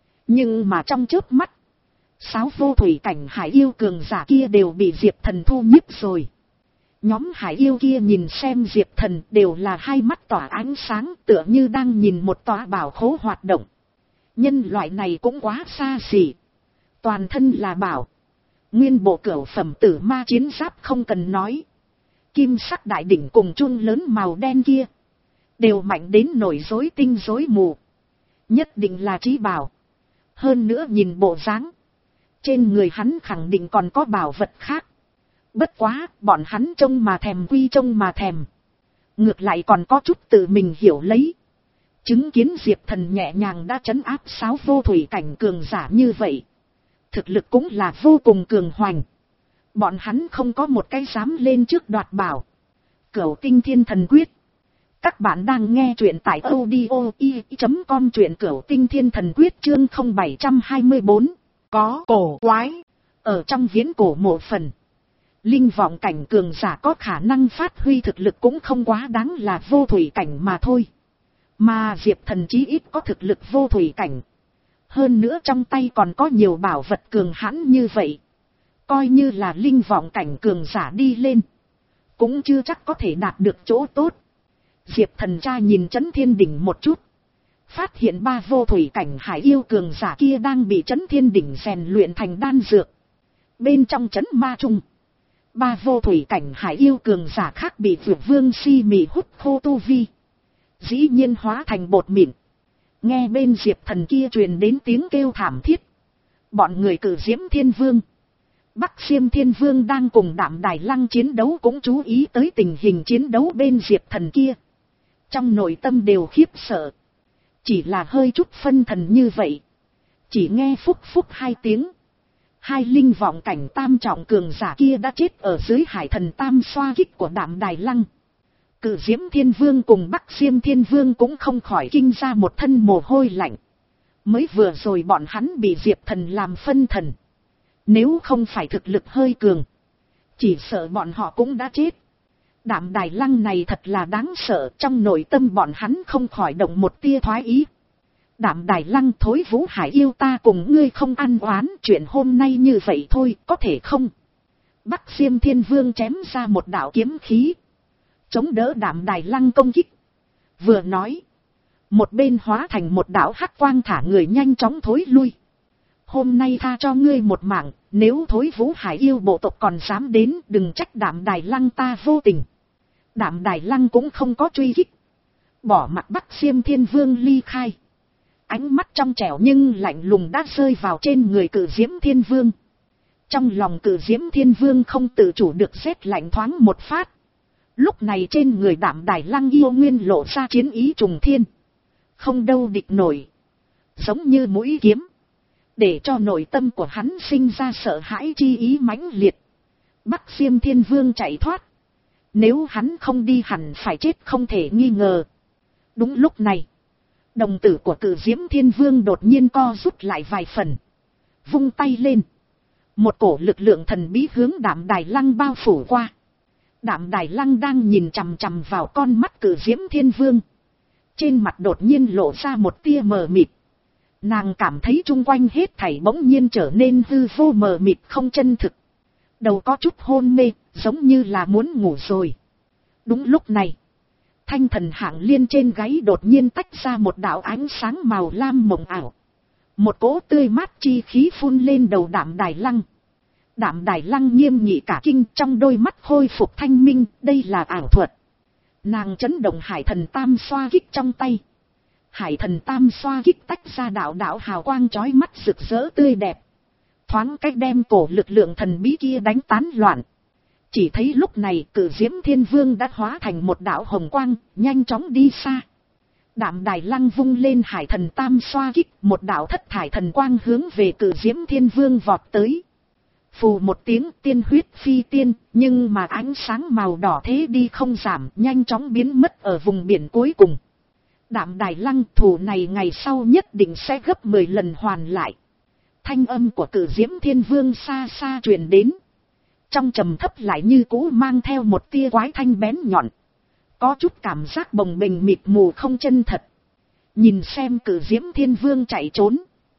Nhưng mà trong chớp mắt. Sáu vô thủy cảnh hải yêu cường giả kia đều bị Diệp Thần thu nhiếp rồi. Nhóm hải yêu kia nhìn xem Diệp Thần đều là hai mắt tỏa ánh sáng tựa như đang nhìn một tòa bảo khố hoạt động. Nhân loại này cũng quá xa xỉ. Toàn thân là bảo. Nguyên bộ cửu phẩm tử ma chiến giáp không cần nói. Kim sắc đại đỉnh cùng chuông lớn màu đen kia. Đều mạnh đến nổi rối tinh rối mù. Nhất định là trí bảo. Hơn nữa nhìn bộ dáng. Trên người hắn khẳng định còn có bảo vật khác. Bất quá, bọn hắn trông mà thèm quy trông mà thèm. Ngược lại còn có chút tự mình hiểu lấy. Chứng kiến Diệp Thần nhẹ nhàng đã trấn áp sáu vô thủy cảnh cường giả như vậy. Thực lực cũng là vô cùng cường hoành. Bọn hắn không có một cái dám lên trước đoạt bảo. Cửu Tinh Thiên Thần Quyết. Các bạn đang nghe truyện tại audio i chấm com truyện Cửu Tinh Thiên Thần Quyết chương không bảy hai bốn. Có cổ quái. Ở trong viễn cổ mộ phần. Linh vọng cảnh cường giả có khả năng phát huy thực lực cũng không quá đáng là vô thủy cảnh mà thôi. Mà Diệp Thần chí ít có thực lực vô thủy cảnh. Hơn nữa trong tay còn có nhiều bảo vật cường hãn như vậy. Coi như là linh vọng cảnh cường giả đi lên. Cũng chưa chắc có thể đạt được chỗ tốt. Diệp Thần tra nhìn trấn thiên đỉnh một chút. Phát hiện ba vô thủy cảnh hải yêu cường giả kia đang bị trấn thiên đỉnh rèn luyện thành đan dược. Bên trong trấn ma trung. Ba vô thủy cảnh hải yêu cường giả khác bị Dược Vương Si Mị hút khô tu vi. Dĩ nhiên hóa thành bột mịn. Nghe bên Diệp Thần kia truyền đến tiếng kêu thảm thiết. Bọn người cử Diễm Thiên Vương. Bắc Xiêm Thiên Vương đang cùng Đạm Đài Lăng chiến đấu cũng chú ý tới tình hình chiến đấu bên Diệp Thần kia. Trong nội tâm đều khiếp sợ. Chỉ là hơi chút phân thần như vậy. Chỉ nghe phúc phúc hai tiếng. Hai linh vọng cảnh tam trọng cường giả kia đã chết ở dưới hải thần tam xoa kích của Đạm Đài Lăng. Cự Diễm Thiên Vương cùng Bắc Xiêm Thiên Vương cũng không khỏi kinh ra một thân mồ hôi lạnh. Mới vừa rồi bọn hắn bị Diệp Thần làm phân thần. Nếu không phải thực lực hơi cường, chỉ sợ bọn họ cũng đã chết. Đạm Đài Lăng này thật là đáng sợ, trong nội tâm bọn hắn không khỏi động một tia thoái ý. Đạm Đài Lăng, Thối Vũ Hải yêu, ta cùng ngươi không ăn oán, chuyện hôm nay như vậy thôi, có thể không? Bắc Xiêm Thiên Vương chém ra một đạo kiếm khí, chống đỡ Đạm Đài Lăng công kích. Vừa nói, một bên hóa thành một đạo hắc quang thả người nhanh chóng thối lui. Hôm nay tha cho ngươi một mạng, nếu Thối Vũ Hải yêu bộ tộc còn dám đến, đừng trách Đạm Đài Lăng ta vô tình. Đạm Đài Lăng cũng không có truy kích, bỏ mặc Bắc Xiêm Thiên Vương ly khai. Ánh mắt trong trẻo nhưng lạnh lùng đã rơi vào trên người Cự Diễm Thiên Vương. Trong lòng Cự Diễm Thiên Vương không tự chủ được rét lạnh thoáng một phát. Lúc này trên người Đạm Đài Lăng yêu nguyên lộ ra chiến ý trùng thiên. Không đâu địch nổi. Giống như mũi kiếm. Để cho nội tâm của hắn sinh ra sợ hãi chi ý mãnh liệt. Bắc Xiêm Thiên Vương chạy thoát. Nếu hắn không đi hẳn phải chết không thể nghi ngờ. Đúng lúc này, đồng tử của Cự Diễm Thiên Vương đột nhiên co rút lại vài phần. Vung tay lên. Một cổ lực lượng thần bí hướng Đạm Đài Lăng bao phủ qua. Đạm Đài Lăng đang nhìn chằm chằm vào con mắt Cự Diễm Thiên Vương. Trên mặt đột nhiên lộ ra một tia mờ mịt. Nàng cảm thấy chung quanh hết thảy bỗng nhiên trở nên hư vô mờ mịt không chân thực. Đầu có chút hôn mê, giống như là muốn ngủ rồi. Đúng lúc này, thanh thần hạng liên trên gáy đột nhiên tách ra một đạo ánh sáng màu lam mộng ảo. Một cỗ tươi mát chi khí phun lên đầu Đạm Đài Lăng. Đạm Đài Lăng nghiêm nghị cả kinh, trong đôi mắt khôi phục thanh minh, đây là ảo thuật. Nàng chấn động hải thần tam xoa kích trong tay. Hải thần tam xoa kích tách ra đạo đạo hào quang chói mắt rực rỡ tươi đẹp. Thoáng cách đem cổ lực lượng thần bí kia đánh tán loạn. Chỉ thấy lúc này Cự Diễm Thiên Vương đã hóa thành một đạo hồng quang, nhanh chóng đi xa. Đạm Đài Lăng vung lên hải thần tam xoa kích, một đạo thất thải thần quang hướng về Cự Diễm Thiên Vương vọt tới. Phù một tiếng, tiên huyết phi tiên, nhưng mà ánh sáng màu đỏ thế đi không giảm, nhanh chóng biến mất ở vùng biển cuối cùng. Đạm Đài Lăng, thù này ngày sau nhất định sẽ gấp mười lần hoàn lại. Thanh âm của Cự Diễm Thiên Vương xa xa truyền đến. Trong trầm thấp lại như cũ mang theo một tia quái thanh bén nhọn. Có chút cảm giác bồng bềnh mịt mù không chân thật. Nhìn xem Cự Diễm Thiên Vương chạy trốn.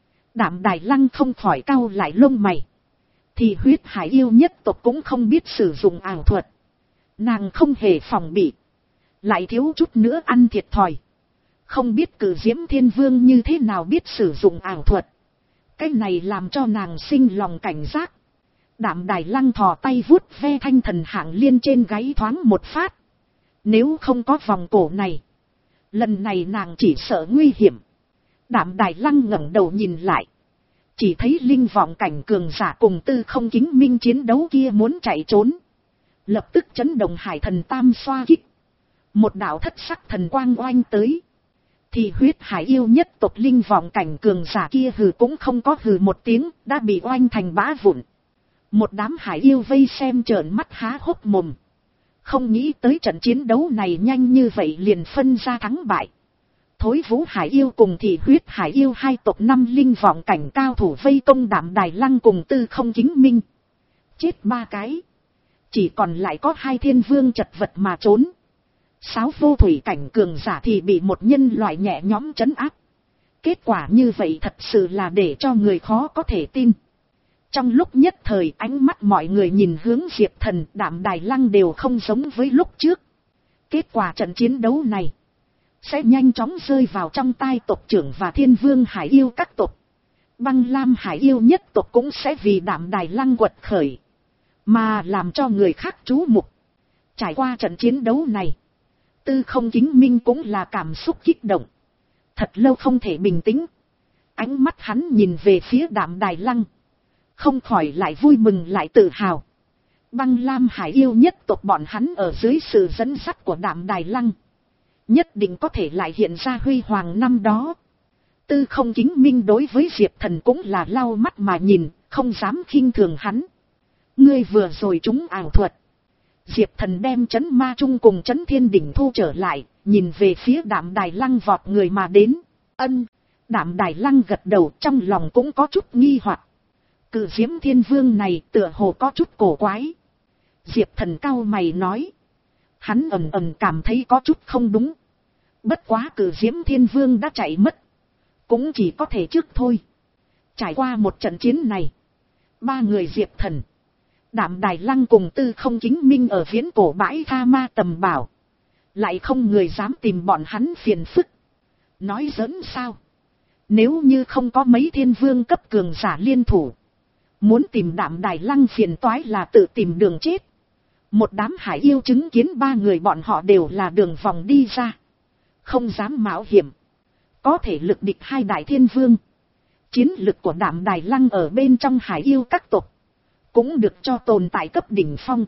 Đạm Đài Lăng không khỏi cau lại lông mày. Thì huyết hải yêu nhất tộc cũng không biết sử dụng ảo thuật. Nàng không hề phòng bị. Lại thiếu chút nữa ăn thiệt thòi. Không biết Cự Diễm Thiên Vương như thế nào biết sử dụng ảo thuật. Cái này làm cho nàng sinh lòng cảnh giác. Đạm Đài Lăng thò tay vuốt ve thanh thần hạng liên trên gáy thoáng một phát. Nếu không có vòng cổ này, lần này nàng chỉ sợ nguy hiểm. Đạm Đài Lăng ngẩng đầu nhìn lại. Chỉ thấy linh vọng cảnh cường giả cùng Tư Không Kính Minh chiến đấu kia muốn chạy trốn. Lập tức chấn động hải thần tam xoa kích. Một đạo thất sắc thần quang oanh tới. Thì huyết hải yêu nhất tộc linh vọng cảnh cường giả kia hừ cũng không có hừ một tiếng, đã bị oanh thành bã vụn. Một đám hải yêu vây xem trợn mắt há hốc mồm. Không nghĩ tới trận chiến đấu này nhanh như vậy liền phân ra thắng bại. Thối Vũ Hải yêu cùng thì huyết hải yêu hai tộc năm linh vọng cảnh cao thủ vây công Đạm Đài Lăng cùng Tư Không Kính Minh. Chết ba cái. Chỉ còn lại có hai thiên vương chật vật mà trốn. Sáu vô thủy cảnh cường giả thì bị một nhân loại nhẹ nhõm trấn áp. Kết quả như vậy thật sự là để cho người khó có thể tin. Trong lúc nhất thời ánh mắt mọi người nhìn hướng Diệp Thần, Đạm Đài Lăng đều không giống với lúc trước. Kết quả trận chiến đấu này sẽ nhanh chóng rơi vào trong tay tộc trưởng và thiên vương hải yêu các tộc. Băng Lam hải yêu nhất tộc cũng sẽ vì Đạm Đài Lăng quật khởi mà làm cho người khác chú mục. Trải qua trận chiến đấu này, Tư Không Kính Minh cũng là cảm xúc kích động. Thật lâu không thể bình tĩnh. Ánh mắt hắn nhìn về phía Đạm Đài Lăng. không khỏi lại vui mừng lại tự hào. Băng Lam Hải yêu nhất tộc bọn hắn ở dưới sự dẫn dắt của Đạm Đài Lăng, nhất định có thể lại hiện ra huy hoàng năm đó. Tư Không Kính Minh đối với Diệp Thần cũng là lau mắt mà nhìn, không dám khinh thường hắn. Ngươi vừa rồi trúng ảo thuật. Diệp Thần đem Trấn Ma Trung cùng Trấn Thiên Đỉnh thu trở lại, nhìn về phía Đạm Đài Lăng vọt người mà đến. Ân, Đạm Đài Lăng gật đầu, trong lòng cũng có chút nghi hoặc. Cự Diễm Thiên Vương này tựa hồ có chút cổ quái. Diệp Thần cau mày nói. Hắn ầm ầm cảm thấy có chút không đúng. Bất quá Cự Diễm Thiên Vương đã chạy mất, cũng chỉ có thể trước thôi. Trải qua một trận chiến này, ba người Diệp Thần, Đạm Đài Lăng cùng Tư Không Kính Minh ở viễn cổ bãi Tha Ma tầm bảo, lại không người dám tìm bọn hắn phiền phức. Nói giỡn sao? Nếu như không có mấy thiên vương cấp cường giả liên thủ, muốn tìm Đạm Đài Lăng phiền toái là tự tìm đường chết. Một đám hải yêu chứng kiến ba người bọn họ đều là đường vòng đi ra, không dám mạo hiểm. Có thể lực địch hai đại thiên vương. Chiến lực của Đạm Đài Lăng ở bên trong hải yêu các tộc cũng được cho tồn tại cấp đỉnh phong.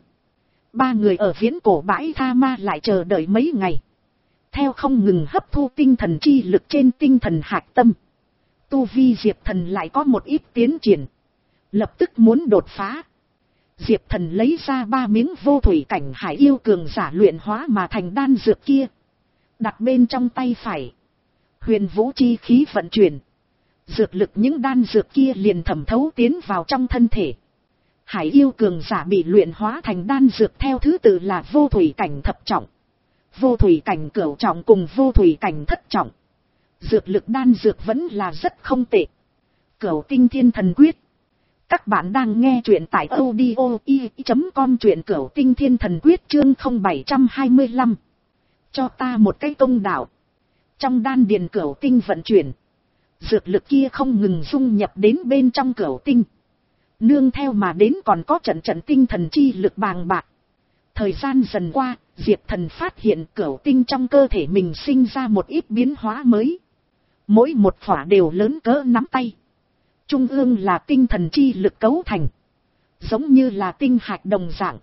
Ba người ở viễn cổ bãi Tha Ma lại chờ đợi mấy ngày, theo không ngừng hấp thu tinh thần chi lực trên tinh thần hạch tâm. Tu vi Diệp Thần lại có một ít tiến triển, lập tức muốn đột phá. Diệp Thần lấy ra ba miếng vô thủy cảnh hải yêu cường giả luyện hóa mà thành đan dược kia, đặt bên trong tay phải. Huyền vũ chi khí vận chuyển, dược lực những đan dược kia liền thẩm thấu tiến vào trong thân thể. Hải yêu cường giả bị luyện hóa thành đan dược theo thứ tự là vô thủy cảnh thập trọng, vô thủy cảnh cửu trọng cùng vô thủy cảnh thất trọng. Dược lực đan dược vẫn là rất không tệ. Cửu Tinh Thiên Thần Quyết. Các bạn đang nghe truyện tại audio i chấm com, truyện Cửu Tinh Thiên Thần Quyết chương không bảy hai lăm. Cho ta một cái công đạo. Trong đan điền cửu tinh vận chuyển, dược lực kia không ngừng dung nhập đến bên trong cửu tinh. Nương theo mà đến còn có trận trận tinh thần chi lực bàng bạc. Thời gian dần qua, Diệp Thần phát hiện cửu tinh trong cơ thể mình sinh ra một ít biến hóa mới. Mỗi một phỏa đều lớn cỡ nắm tay. Trung ương là tinh thần chi lực cấu thành, giống như là tinh hạch đồng dạng.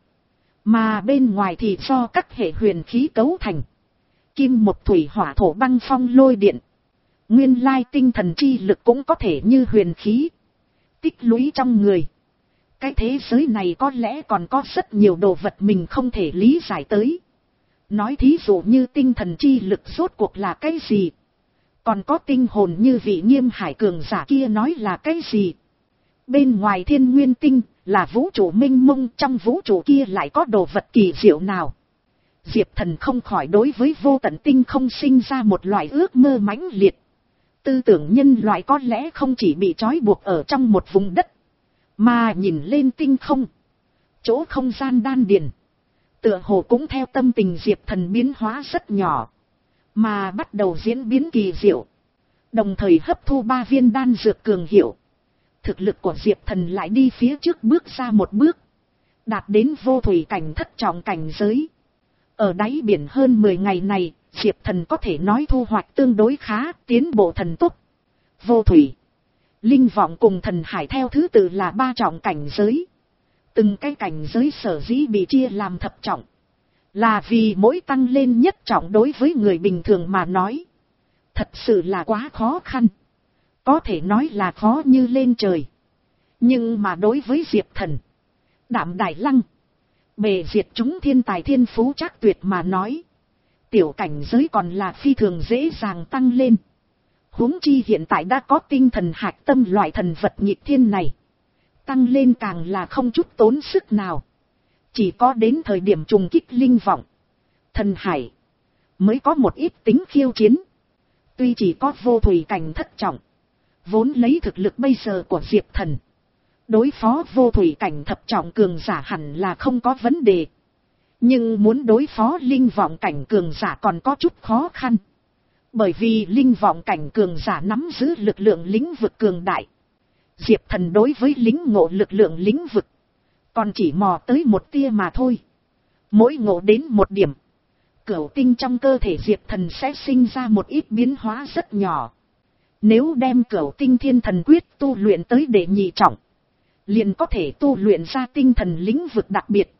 Mà bên ngoài thì do các hệ huyền khí cấu thành. Kim một thủy hỏa thổ băng phong lôi điện. Nguyên lai tinh thần chi lực cũng có thể như huyền khí, tích lũy trong người. Cái thế giới này có lẽ còn có rất nhiều đồ vật mình không thể lý giải tới. Nói thí dụ như tinh thần chi lực rốt cuộc là cái gì? Còn có tinh hồn như vị Nghiêm Hải cường giả kia nói là cái gì? Bên ngoài thiên nguyên tinh là vũ trụ mênh mông, trong vũ trụ kia lại có đồ vật kỳ diệu nào? Diệp Thần không khỏi đối với vô tận tinh không sinh ra một loại ước mơ mãnh liệt. Tư tưởng nhân loại có lẽ không chỉ bị trói buộc ở trong một vùng đất, mà nhìn lên tinh không, chỗ không gian đan điền, tựa hồ cũng theo tâm tình Diệp Thần biến hóa rất nhỏ, mà bắt đầu diễn biến kỳ diệu. Đồng thời hấp thu ba viên đan dược cường hiệu, thực lực của Diệp Thần lại đi phía trước bước ra một bước, đạt đến vô thủy cảnh thất trọng cảnh giới. Ở đáy biển hơn mười ngày này, Diệp Thần có thể nói thu hoạch tương đối khá, tiến bộ thần tốc. Vô thủy, linh vọng cùng thần hải theo thứ tự là ba trọng cảnh giới. Từng cái cảnh giới sở dĩ bị chia làm thập trọng, là vì mỗi tăng lên nhất trọng đối với người bình thường mà nói, thật sự là quá khó khăn. Có thể nói là khó như lên trời. Nhưng mà đối với Diệp Thần, Đạm Đài Lăng, bề diệt chúng thiên tài thiên phú chắc tuyệt mà nói, tiểu cảnh giới còn là phi thường dễ dàng tăng lên. Huống chi hiện tại đã có tinh thần hạch tâm loại thần vật nhịp thiên này, tăng lên càng là không chút tốn sức nào. Chỉ có đến thời điểm trùng kích linh vọng, thần hải, mới có một ít tính khiêu chiến. Tuy chỉ có vô thủy cảnh thất trọng, vốn lấy thực lực bây giờ của Diệp Thần, đối phó vô thủy cảnh thập trọng cường giả hẳn là không có vấn đề. Nhưng muốn đối phó linh vọng cảnh cường giả còn có chút khó khăn. Bởi vì linh vọng cảnh cường giả nắm giữ lực lượng lĩnh vực cường đại. Diệp Thần đối với lĩnh ngộ lực lượng lĩnh vực, còn chỉ mò tới một tia mà thôi. Mỗi ngộ đến một điểm, cửu tinh trong cơ thể Diệp Thần sẽ sinh ra một ít biến hóa rất nhỏ. Nếu đem cửu tinh thiên thần quyết tu luyện tới đệ nhị trọng, liền có thể tu luyện ra tinh thần lĩnh vực đặc biệt.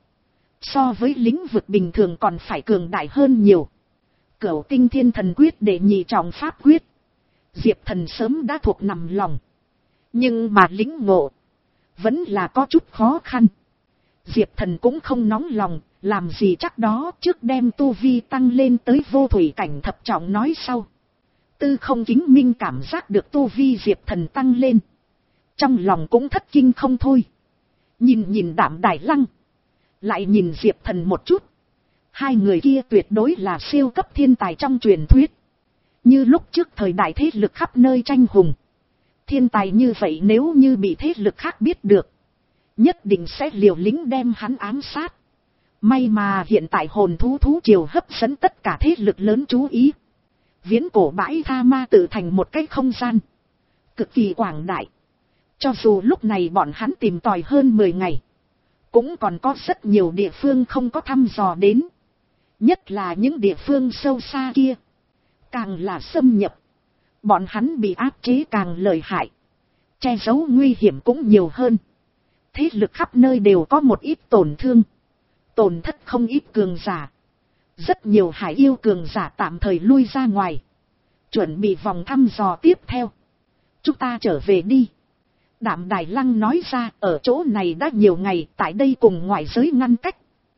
So với lĩnh vực bình thường còn phải cường đại hơn nhiều. Cửu tinh thiên thần quyết đệ nhị trọng pháp quyết. Diệp Thần sớm đã thuộc nằm lòng. Nhưng mà lĩnh ngộ. Vẫn là có chút khó khăn. Diệp Thần cũng không nóng lòng. Làm gì chắc đó trước đem tu vi tăng lên tới vô thủy cảnh thập trọng nói sau. Tư không Kính Minh cảm giác được tu vi Diệp Thần tăng lên. Trong lòng cũng thất kinh không thôi. Nhìn nhìn Đạm Đài Lăng. Lại nhìn Diệp Thần một chút. Hai người kia tuyệt đối là siêu cấp thiên tài trong truyền thuyết. Như lúc trước thời đại thế lực khắp nơi tranh hùng. Thiên tài như vậy nếu như bị thế lực khác biết được. Nhất định sẽ liều lĩnh đem hắn ám sát. May mà hiện tại hồn thú thú triều hấp dẫn tất cả thế lực lớn chú ý. Viễn cổ bãi Tha Ma tự thành một cái không gian. Cực kỳ quảng đại. Cho dù lúc này bọn hắn tìm tòi hơn mười ngày. Cũng còn có rất nhiều địa phương không có thăm dò đến. Nhất là những địa phương sâu xa kia. Càng là xâm nhập. Bọn hắn bị áp chế càng lợi hại. Che giấu nguy hiểm cũng nhiều hơn. Thế lực khắp nơi đều có một ít tổn thương. Tổn thất không ít cường giả. Rất nhiều hải yêu cường giả tạm thời lui ra ngoài. Chuẩn bị vòng thăm dò tiếp theo. Chúng ta trở về đi. Đạm Đài Lăng nói ra ở chỗ này đã nhiều ngày tại đây cùng ngoại giới ngăn cách.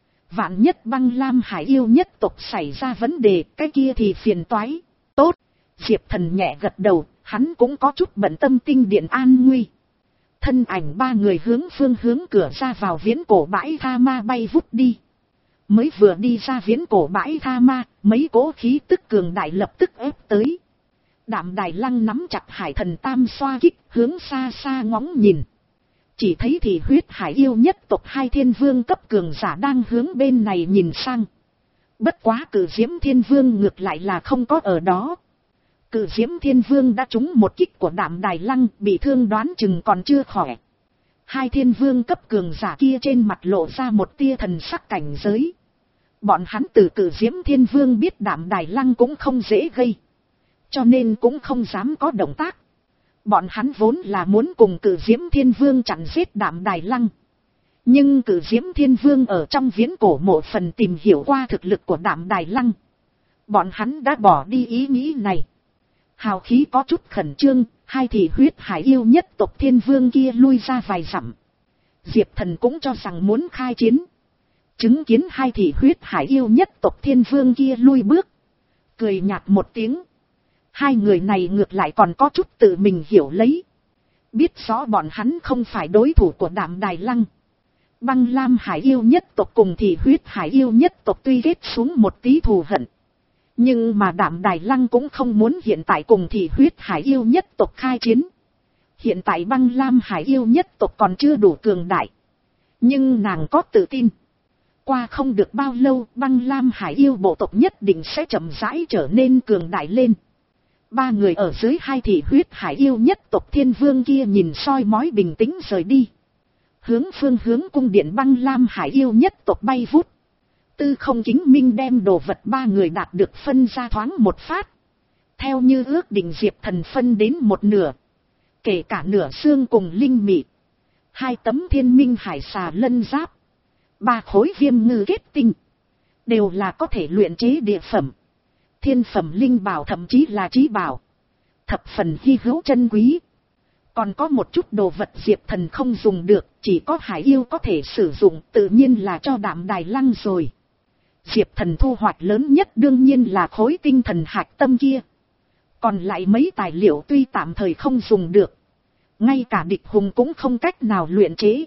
Vạn nhất Băng Lam hải yêu nhất tộc xảy ra vấn đề cái kia thì phiền toái. Tốt. Diệp Thần nhẹ gật đầu. Hắn cũng có chút bận tâm tinh điện an nguy. Thân ảnh ba người hướng phương hướng cửa ra vào viễn cổ bãi Tha Ma bay vút đi. Mới vừa đi ra viễn cổ bãi Tha Ma, mấy cỗ khí tức cường đại lập tức ép tới. Đạm Đài Lăng nắm chặt hải thần tam xoa kích hướng xa xa ngóng nhìn. Chỉ thấy thì huyết hải yêu nhất tộc hai thiên vương cấp cường giả đang hướng bên này nhìn sang. Bất quá Cử Diễm Thiên Vương ngược lại là không có ở đó. Cử Diễm Thiên Vương đã trúng một kích của Đạm Đài Lăng, bị thương đoán chừng còn chưa khỏe. Hai thiên vương cấp cường giả kia trên mặt lộ ra một tia thần sắc cảnh giới. Bọn hắn từ Cử Diễm Thiên Vương biết Đạm Đài Lăng cũng không dễ gây. Cho nên cũng không dám có động tác. Bọn hắn vốn là muốn cùng Cử Diễm Thiên Vương chặn giết Đạm Đài Lăng. Nhưng Cử Diễm Thiên Vương ở trong viễn cổ mộ phần tìm hiểu qua thực lực của Đạm Đài Lăng. Bọn hắn đã bỏ đi ý nghĩ này. Hào khí có chút khẩn trương, hai thị huyết hải yêu nhất tộc thiên vương kia lui ra vài dặm. Diệp Thần cũng cho rằng muốn khai chiến. Chứng kiến hai thị huyết hải yêu nhất tộc thiên vương kia lui bước. Cười nhạt một tiếng. Hai người này ngược lại còn có chút tự mình hiểu lấy. Biết rõ bọn hắn không phải đối thủ của Đạm Đài Lăng. Băng Lam hải yêu nhất tộc cùng thị huyết hải yêu nhất tộc tuy ghét xuống một tí thù hận. Nhưng mà Đạm Đài Lăng cũng không muốn hiện tại cùng thị huyết hải yêu nhất tộc khai chiến. Hiện tại Băng Lam hải yêu nhất tộc còn chưa đủ cường đại. Nhưng nàng có tự tin. Qua không được bao lâu Băng Lam hải yêu bộ tộc nhất định sẽ chậm rãi trở nên cường đại lên. Ba người ở dưới hai thị huyết hải yêu nhất tộc thiên vương kia nhìn soi mói bình tĩnh rời đi. Hướng phương hướng cung điện Băng Lam hải yêu nhất tộc bay vút. Tư không Kính Minh đem đồ vật ba người đạt được phân ra thoáng một phát. Theo như ước định Diệp Thần phân đến một nửa. Kể cả nửa xương cùng linh mị. Hai tấm thiên minh hải xà lân giáp. Ba khối viêm ngư kết tinh. Đều là có thể luyện chế địa phẩm. Thiên phẩm linh bảo thậm chí là trí bảo. Thập phần hy hữu chân quý. Còn có một chút đồ vật Diệp Thần không dùng được. Chỉ có hải yêu có thể sử dụng, tự nhiên là cho Đạm Đài Lăng rồi. Diệp Thần thu hoạch lớn nhất đương nhiên là khối tinh thần hạch tâm kia. Còn lại mấy tài liệu tuy tạm thời không dùng được. Ngay cả địch hùng cũng không cách nào luyện chế.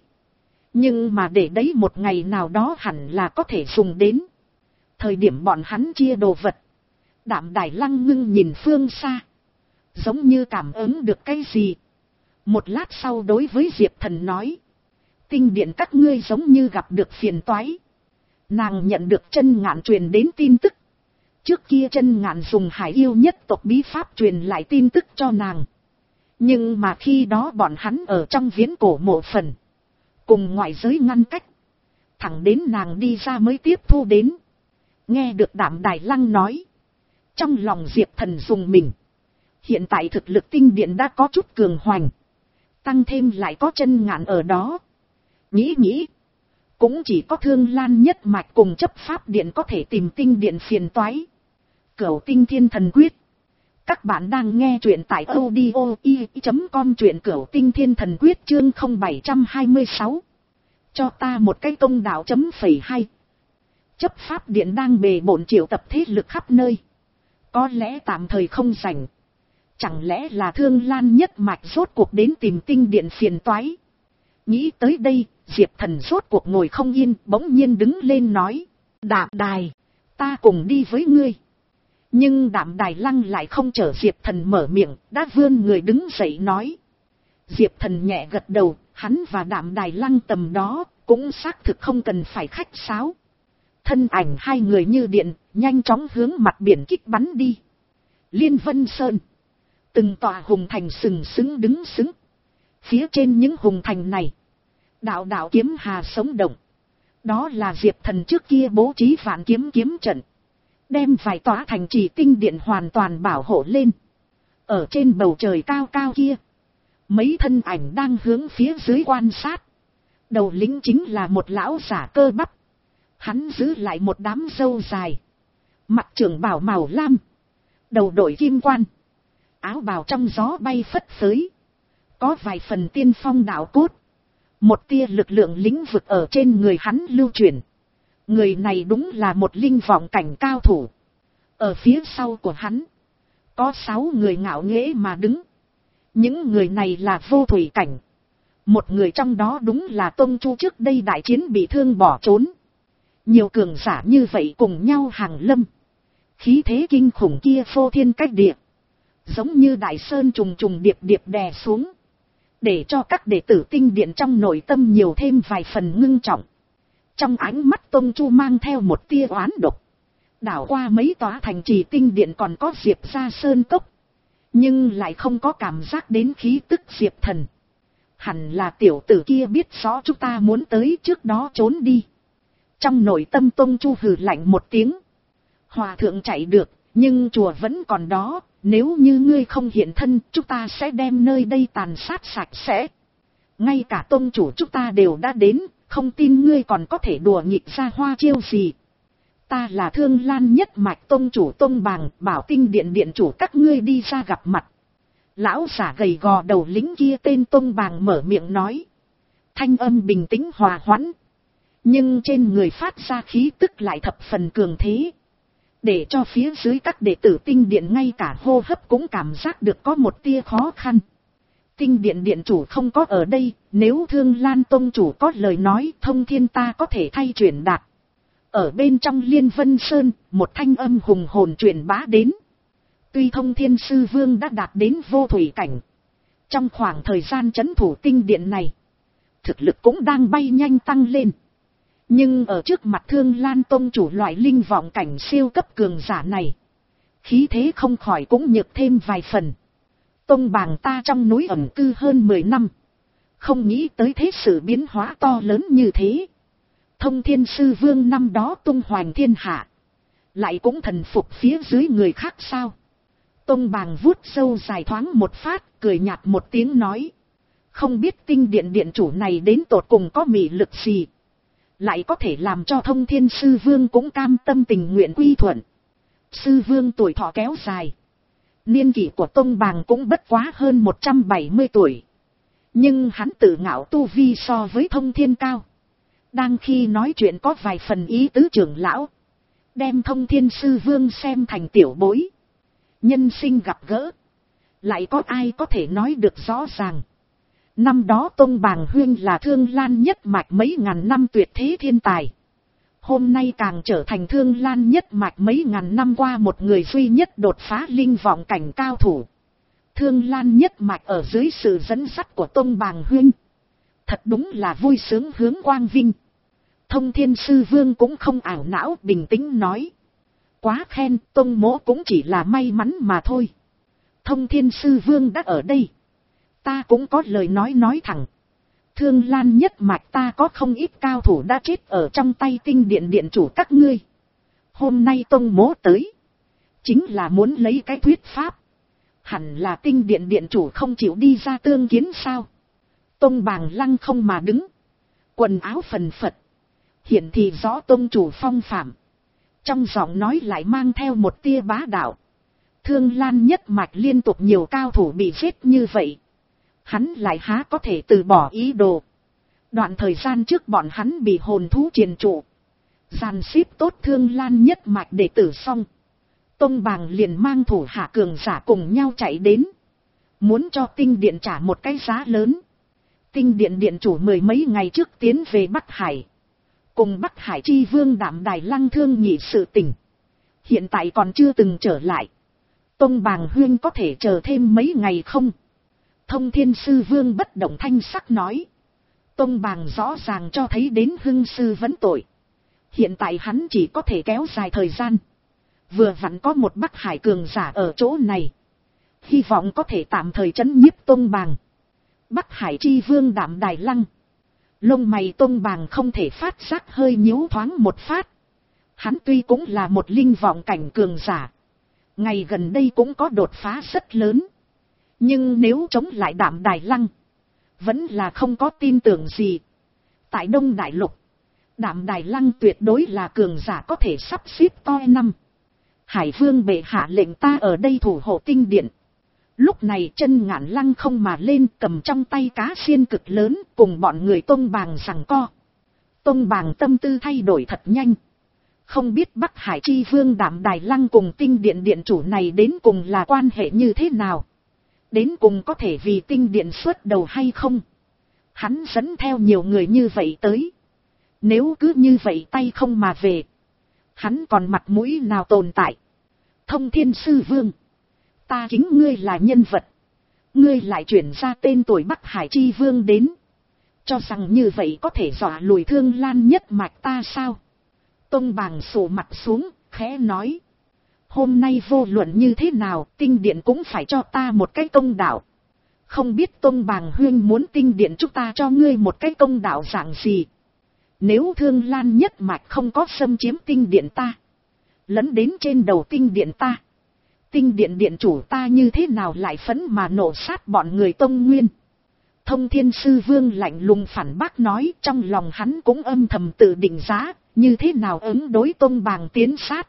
Nhưng mà để đấy một ngày nào đó hẳn là có thể dùng đến. Thời điểm bọn hắn chia đồ vật. Đạm Đài Lăng ngưng nhìn phương xa. Giống như cảm ứng được cái gì. Một lát sau đối với Diệp Thần nói. Tinh điện các ngươi giống như gặp được phiền toái. Nàng nhận được Chân Ngạn truyền đến tin tức. Trước kia Chân Ngạn dùng hải yêu nhất tộc bí pháp truyền lại tin tức cho nàng. Nhưng mà khi đó bọn hắn ở trong viễn cổ mộ phần. Cùng ngoại giới ngăn cách. Thẳng đến nàng đi ra mới tiếp thu đến. Nghe được Đạm Đài Lăng nói. Trong lòng Diệp Thần dùng mình. Hiện tại thực lực tinh điện đã có chút cường hoành. Tăng thêm lại có Chân Ngạn ở đó. Nghĩ nghĩ. Cũng chỉ có Thương Lan nhất mạch cùng chấp pháp điện có thể tìm tinh điện phiền toái. Cửu Tinh Thiên Thần Quyết. Các bạn đang nghe truyện tại audio i chấm com, truyện Cửu Tinh Thiên Thần Quyết chương không bảy hai sáu. Cho ta một cái công đạo chấm phẩy hai. Chấp pháp điện đang bề bộn triệu tập thế lực khắp nơi. Có lẽ tạm thời không rảnh. Chẳng lẽ là Thương Lan nhất mạch rốt cuộc đến tìm tinh điện phiền toái. Nghĩ tới đây, Diệp Thần rốt cuộc ngồi không yên, bỗng nhiên đứng lên nói. Đạm Đài, ta cùng đi với ngươi. Nhưng Đạm Đài Lăng lại không chở Diệp Thần mở miệng, đã vươn người đứng dậy nói. Diệp Thần nhẹ gật đầu, hắn và Đạm Đài Lăng tầm đó, cũng xác thực không cần phải khách sáo. Thân ảnh hai người như điện, nhanh chóng hướng mặt biển kích bắn đi. Liên Vân Sơn. Từng tòa hùng thành sừng sững đứng sững. Phía trên những hùng thành này, đạo đạo kiếm hà sống động. Đó là Diệp Thần trước kia bố trí vạn kiếm kiếm trận. Đem vài tòa thành trì tinh điện hoàn toàn bảo hộ lên. Ở trên bầu trời cao cao kia, mấy thân ảnh đang hướng phía dưới quan sát. Đầu lĩnh chính là một lão giả cơ bắp. Hắn giữ lại một đám râu dài. Mặt trưởng bào màu lam. Đầu đội kim quan. Áo bào trong gió bay phất phới. Có vài phần tiên phong đạo cốt. Một tia lực lượng lĩnh vực ở trên người hắn lưu chuyển. Người này đúng là một linh vọng cảnh cao thủ. Ở phía sau của hắn, có sáu người ngạo nghễ mà đứng. Những người này là vô thủy cảnh. Một người trong đó đúng là Tông Chu trước đây đại chiến bị thương bỏ trốn. Nhiều cường giả như vậy cùng nhau hàng lâm. Khí thế kinh khủng kia phô thiên cách địa. Giống như đại sơn trùng trùng điệp điệp đè xuống. Để cho các đệ tử tinh điện trong nội tâm nhiều thêm vài phần ngưng trọng. Trong ánh mắt Tông Chu mang theo một tia oán độc. Đảo qua mấy tòa thành trì tinh điện còn có Diệp ra sơn cốc. Nhưng lại không có cảm giác đến khí tức Diệp Thần. Hẳn là tiểu tử kia biết rõ chúng ta muốn tới trước đó trốn đi. Trong nội tâm Tông Chu hừ lạnh một tiếng. Hòa thượng chạy được, nhưng chùa vẫn còn đó. Nếu như ngươi không hiện thân, chúng ta sẽ đem nơi đây tàn sát sạch sẽ. Ngay cả Tông chủ chúng ta đều đã đến, không tin ngươi còn có thể đùa nghịch ra hoa chiêu gì. Ta là Thương Lan nhất mạch Tông chủ Tông Bàng, bảo tinh điện điện chủ các ngươi đi ra gặp mặt. Lão giả gầy gò đầu lính kia tên Tông Bàng mở miệng nói. Thanh âm bình tĩnh hòa hoãn. Nhưng trên người phát ra khí tức lại thập phần cường thế. Để cho phía dưới các đệ tử tinh điện ngay cả hô hấp cũng cảm giác được có một tia khó khăn. Tinh điện điện chủ không có ở đây, nếu Thương Lan Tông chủ có lời nói thông thiên ta có thể thay truyền đạt. Ở bên trong Liên Vân Sơn, một thanh âm hùng hồn truyền bá đến. Tuy thông thiên sư vương đã đạt đến vô thủy cảnh. Trong khoảng thời gian trấn thủ tinh điện này, thực lực cũng đang bay nhanh tăng lên. Nhưng ở trước mặt Thương Lan Tông chủ loại linh vọng cảnh siêu cấp cường giả này, khí thế không khỏi cũng nhược thêm vài phần. Tông Bàng ta trong núi ẩn cư hơn mười năm. Không nghĩ tới thế sự biến hóa to lớn như thế. Thông thiên sư vương năm đó tung hoành thiên hạ. Lại cũng thần phục phía dưới người khác sao? Tông Bàng vuốt râu dài thoáng một phát, cười nhạt một tiếng nói. Không biết tinh điện điện chủ này đến tột cùng có mị lực gì. Lại có thể làm cho thông thiên sư vương cũng cam tâm tình nguyện quy thuận. Sư vương tuổi thọ kéo dài. Niên kỷ của Tông Bàng cũng bất quá hơn một trăm bảy mươi tuổi. Nhưng hắn tự ngạo tu vi so với thông thiên cao. Đang khi nói chuyện có vài phần ý tứ trưởng lão. Đem thông thiên sư vương xem thành tiểu bối. Nhân sinh gặp gỡ. Lại có ai có thể nói được rõ ràng. Năm đó Tông Bàng Huyên là Thương Lan nhất mạch mấy ngàn năm tuyệt thế thiên tài. Hôm nay càng trở thành Thương Lan nhất mạch mấy ngàn năm qua một người duy nhất đột phá linh vọng cảnh cao thủ. Thương Lan nhất mạch ở dưới sự dẫn dắt của Tông Bàng Huyên. Thật đúng là vui sướng hướng quang vinh. Thông thiên sư vương cũng không ảo não, bình tĩnh nói. Quá khen, Tông mỗ cũng chỉ là may mắn mà thôi. Thông thiên sư vương đã ở đây. Ta cũng có lời nói nói thẳng. Thương Lan nhất mạch ta có không ít cao thủ đã chết ở trong tay tinh điện điện chủ các ngươi. Hôm nay Tông mỗ tới. Chính là muốn lấy cái thuyết pháp. Hẳn là tinh điện điện chủ không chịu đi ra tương kiến sao. Tông Bàng lăng không mà đứng. Quần áo phần phật. Hiện thì rõ tông chủ phong phạm. Trong giọng nói lại mang theo một tia bá đạo. Thương Lan nhất mạch liên tục nhiều cao thủ bị giết như vậy. Hắn lại há có thể từ bỏ ý đồ. Đoạn thời gian trước bọn hắn bị hồn thú triền trụ. Dàn xếp tốt Thương Lan nhất mạch đệ tử xong. Tông Bàng liền mang thủ hạ cường giả cùng nhau chạy đến. Muốn cho tinh điện trả một cái giá lớn. Tinh điện điện chủ mười mấy ngày trước tiến về Bắc Hải. Cùng Bắc Hải chi vương Đạm Đài Lăng thương nghị sự tình. Hiện tại còn chưa từng trở lại. Tông Bàng huyên có thể chờ thêm mấy ngày không? Thông Thiên Sư Vương bất động thanh sắc nói. Tông Bàng rõ ràng cho thấy đến hưng sư vấn tội. Hiện tại hắn chỉ có thể kéo dài thời gian. Vừa vặn có một Bắc Hải cường giả ở chỗ này. Hy vọng có thể tạm thời trấn nhiếp Tông Bàng. Bắc Hải chi vương Đạm Đài Lăng. Lông mày Tông Bàng không thể phát giác hơi nhíu thoáng một phát. Hắn tuy cũng là một linh vọng cảnh cường giả. Ngày gần đây cũng có đột phá rất lớn. Nhưng nếu chống lại Đạm Đài Lăng. Vẫn là không có tin tưởng gì. Tại Đông Đại Lục. Đạm Đài Lăng tuyệt đối là cường giả có thể sắp xếp to năm. Hải vương bệ hạ lệnh ta ở đây thủ hộ tinh điện. Lúc này Chân Ngạn lăng không mà lên, cầm trong tay cá xiên cực lớn, cùng bọn người Tông Bàng giằng co. Tông Bàng tâm tư thay đổi thật nhanh. Không biết Bắc Hải chi vương Đạm Đài Lăng cùng tinh điện điện chủ này đến cùng là quan hệ như thế nào. Đến cùng có thể vì tinh điện xuất đầu hay không. Hắn dẫn theo nhiều người như vậy tới. Nếu cứ như vậy tay không mà về. Hắn còn mặt mũi nào tồn tại. Thông Thiên Sư Vương. Ta kính ngươi là nhân vật. Ngươi lại chuyển ra tên tuổi Bắc Hải chi vương đến. Cho rằng như vậy có thể dọa lùi Thương Lan nhất mạch ta sao? Tông Bàng sụ mặt xuống, khẽ nói. Hôm nay vô luận như thế nào, tinh điện cũng phải cho ta một cái công đạo. Không biết Tông Bàng huyên muốn tinh điện chúng ta cho ngươi một cái công đạo dạng gì. Nếu Thương Lan nhất mạch không có xâm chiếm tinh điện ta. Lấn đến trên đầu tinh điện ta. Tinh điện điện chủ ta như thế nào lại phẫn mà nổ sát bọn người Tông Nguyên. Thông Thiên Sư Vương lạnh lùng phản bác nói, trong lòng hắn cũng âm thầm tự định giá, như thế nào ứng đối Tông Bàng tiến sát.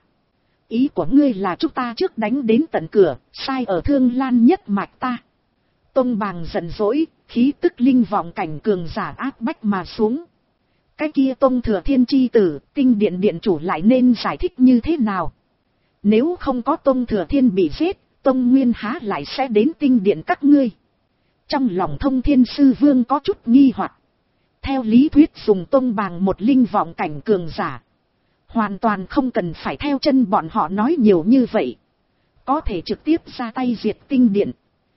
Ý của ngươi là chúng ta trước đánh đến tận cửa, sai ở Thương Lan nhất mạch ta. Tông Bàng giận dỗi, khí tức linh vọng cảnh cường giả áp bách mà xuống. Cái kia Tông Thừa Thiên chi tử, tinh điện điện chủ lại nên giải thích như thế nào? Nếu không có Tông Thừa Thiên bị giết, Tông Nguyên há lại sẽ đến tinh điện các ngươi. Trong lòng Thông Thiên Sư Vương có chút nghi hoặc. Theo lý thuyết dùng Tông Bàng một linh vọng cảnh cường giả. Hoàn toàn không cần phải theo chân bọn họ nói nhiều như vậy. Có thể trực tiếp ra tay diệt tinh điện.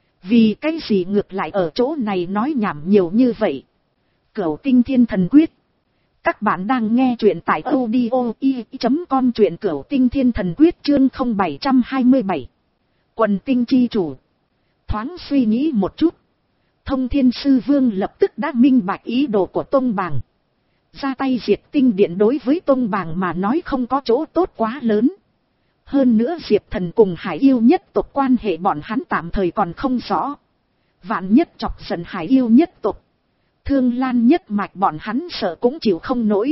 Vì cái gì ngược lại ở chỗ này nói nhảm nhiều như vậy. Cửu Tinh Thiên Thần Quyết. Các bạn đang nghe truyện tại audio i chấm com, truyện Cửu Tinh Thiên Thần Quyết chương không bảy hai bảy. Quần tinh chi chủ. Thoáng suy nghĩ một chút. Thông Thiên Sư Vương lập tức đã minh bạch ý đồ của Tông Bàng. Ra tay diệt tinh điện đối với Tông Bàng mà nói không có chỗ tốt quá lớn. Hơn nữa Diệp Thần cùng Hải Yêu nhất tộc quan hệ bọn hắn tạm thời còn không rõ. Vạn nhất chọc giận Hải Yêu nhất tộc. Thương Lan nhất mạch bọn hắn sợ cũng chịu không nổi.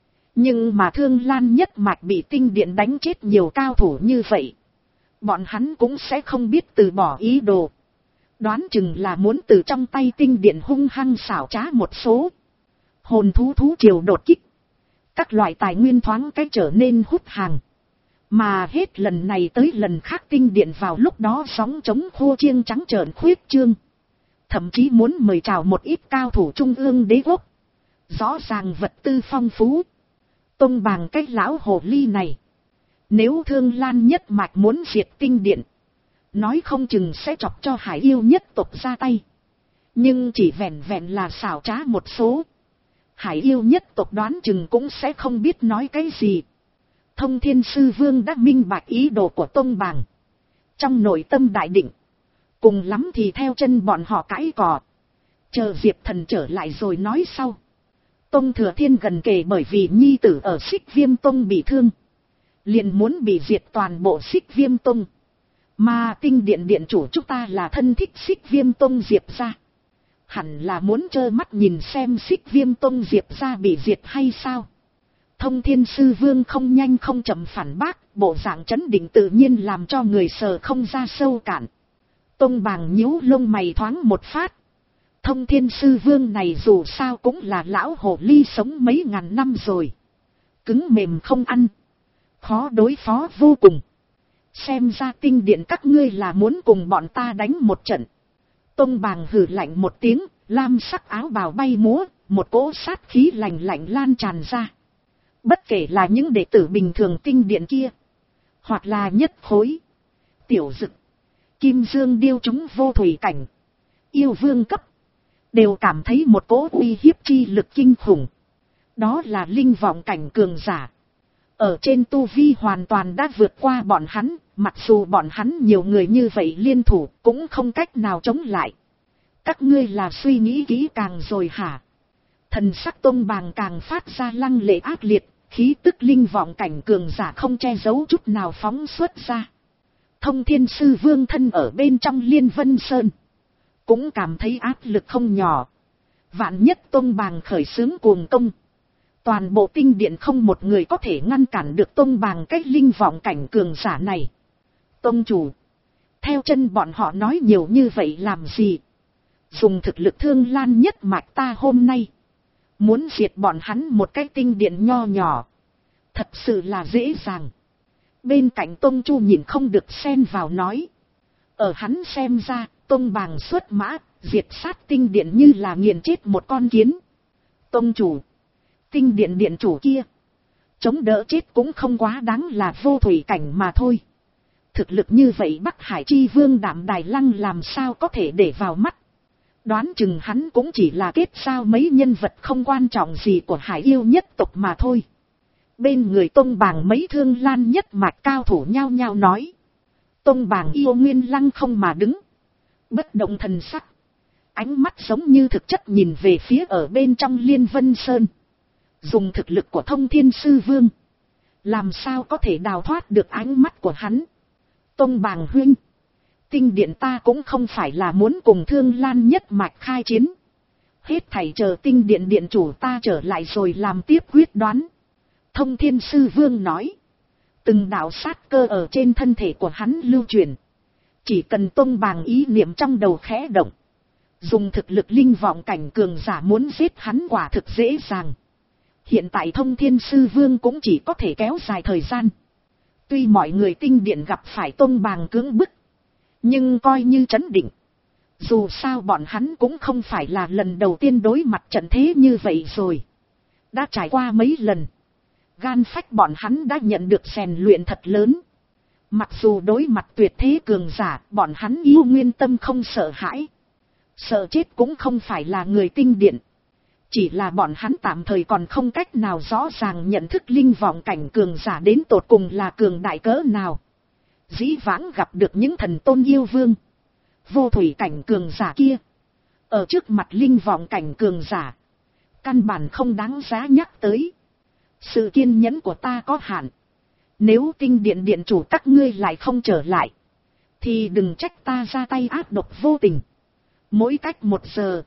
Nhưng mà Thương Lan nhất mạch bị tinh điện đánh chết nhiều cao thủ như vậy. Bọn hắn cũng sẽ không biết từ bỏ ý đồ. Đoán chừng là muốn từ trong tay tinh điện hung hăng xảo trá một số. Hồn thú thú triều đột kích. Các loại tài nguyên thoáng cách trở nên hút hàng. Mà hết lần này tới lần khác tinh điện vào lúc đó sóng chống khô chiêng trắng trợn khuyết trương. Thậm chí muốn mời chào một ít cao thủ trung ương đế quốc. Rõ ràng vật tư phong phú. Tông Bàng cái lão hồ ly này. Nếu Thương Lan nhất mạch muốn diệt tinh điện. Nói không chừng sẽ chọc cho Hải Yêu nhất tộc ra tay. Nhưng chỉ vẹn vẹn là xảo trá một số. Hải Yêu nhất tộc đoán chừng cũng sẽ không biết nói cái gì. Thông Thiên Sư Vương đã minh bạch ý đồ của Tông Bàng. Trong nội tâm đại định. Cùng lắm thì theo chân bọn họ cãi cò. Chờ Diệp Thần trở lại rồi nói sau. Tông Thừa Thiên gần kề bởi vì nhi tử ở Xích Viêm Tông bị thương. Liền muốn bị diệt toàn bộ Xích Viêm Tông. Mà tinh điện điện chủ chúng ta là thân thích Xích Viêm Tông Diệp ra. hẳn là muốn trơ mắt nhìn xem Xích Viêm Tông Diệp ra bị diệt hay sao. Thông Thiên Sư Vương không nhanh không chậm phản bác, bộ dạng trấn định tự nhiên làm cho người sờ không ra sâu cạn. Tông Bàng nhíu lông mày thoáng một phát. Thông Thiên Sư Vương này dù sao cũng là lão hồ ly sống mấy ngàn năm rồi. Cứng mềm không ăn. Khó đối phó vô cùng. Xem ra tinh điện các ngươi là muốn cùng bọn ta đánh một trận. Tông Bàng hừ lạnh một tiếng, lam sắc áo bào bay múa, một cỗ sát khí lạnh lạnh lan tràn ra. Bất kể là những đệ tử bình thường tinh điện kia, hoặc là nhất khối, tiểu dực, kim dương điêu chúng vô thủy cảnh, yêu vương cấp, đều cảm thấy một cỗ uy hiếp chi lực kinh khủng. Đó là linh vọng cảnh cường giả. Ở trên tu vi hoàn toàn đã vượt qua bọn hắn, mặc dù bọn hắn nhiều người như vậy liên thủ cũng không cách nào chống lại. Các ngươi là suy nghĩ kỹ càng rồi hả? Thần sắc Tông Bàng càng phát ra lăng lệ ác liệt, khí tức linh vọng cảnh cường giả không che giấu chút nào phóng xuất ra. Thông Thiên Sư Vương thân ở bên trong Liên Vân Sơn, cũng cảm thấy áp lực không nhỏ. Vạn nhất Tông Bàng khởi xướng cuồng công, toàn bộ tinh điện không một người có thể ngăn cản được Tông Bàng cách linh vọng cảnh cường giả này. Tông chủ, theo chân bọn họ nói nhiều như vậy làm gì? Dùng thực lực Thương Lan nhất mạch ta hôm nay, muốn diệt bọn hắn một cái tinh điện nho nhỏ, thật sự là dễ dàng. Bên cạnh Tông Chu nhìn không được xen vào nói. Ở hắn xem ra, Tông Bàng xuất mã, diệt sát tinh điện như là nghiền chết một con kiến. Tông chủ, tinh điện điện chủ kia, chống đỡ chết cũng không quá đáng là vô thủy cảnh mà thôi. Thực lực như vậy Bắc Hải Chi Vương Đạm Đài Lăng làm sao có thể để vào mắt. Đoán chừng hắn cũng chỉ là kết giao mấy nhân vật không quan trọng gì của Hải yêu nhất tộc mà thôi. Bên người Tông Bàng mấy Thương Lan nhất mạch cao thủ nhao nhao nói. Tông Bàng yêu Nguyên Lăng không mà đứng, bất động thần sắc, ánh mắt giống như thực chất nhìn về phía ở bên trong Liên Vân Sơn. Dùng thực lực của Thông Thiên Sư Vương, làm sao có thể đào thoát được ánh mắt của hắn. Tông Bàng huynh, tinh điện ta cũng không phải là muốn cùng Thương Lan nhất mạch khai chiến. Hết thảy chờ tinh điện điện chủ ta trở lại rồi làm tiếp quyết đoán. Thông Thiên Sư Vương nói. Từng đạo sát cơ ở trên thân thể của hắn lưu truyền. Chỉ cần Tông Bàng ý niệm trong đầu khẽ động, dùng thực lực linh vọng cảnh cường giả muốn giết hắn quả thực dễ dàng. Hiện tại Thông Thiên Sư Vương cũng chỉ có thể kéo dài thời gian. Tuy mọi người tinh điện gặp phải Tông Bàng cưỡng bức, nhưng coi như trấn định. Dù sao bọn hắn cũng không phải là lần đầu tiên đối mặt trận thế như vậy rồi. Đã trải qua mấy lần, gan phách bọn hắn đã nhận được rèn luyện thật lớn. Mặc dù đối mặt tuyệt thế cường giả, bọn hắn yêu nguyên tâm không sợ hãi. Sợ chết cũng không phải là người tinh điện. Chỉ là bọn hắn tạm thời còn không cách nào rõ ràng nhận thức linh vọng cảnh cường giả đến tột cùng là cường đại cỡ nào. Dĩ vãng gặp được những thần tôn yêu vương, vô thủy cảnh cường giả kia, ở trước mặt linh vọng cảnh cường giả, căn bản không đáng giá nhắc tới. Sự kiên nhẫn của ta có hạn. Nếu tinh điện điện chủ các ngươi lại không trở lại, thì đừng trách ta ra tay ác độc vô tình. Mỗi cách một giờ,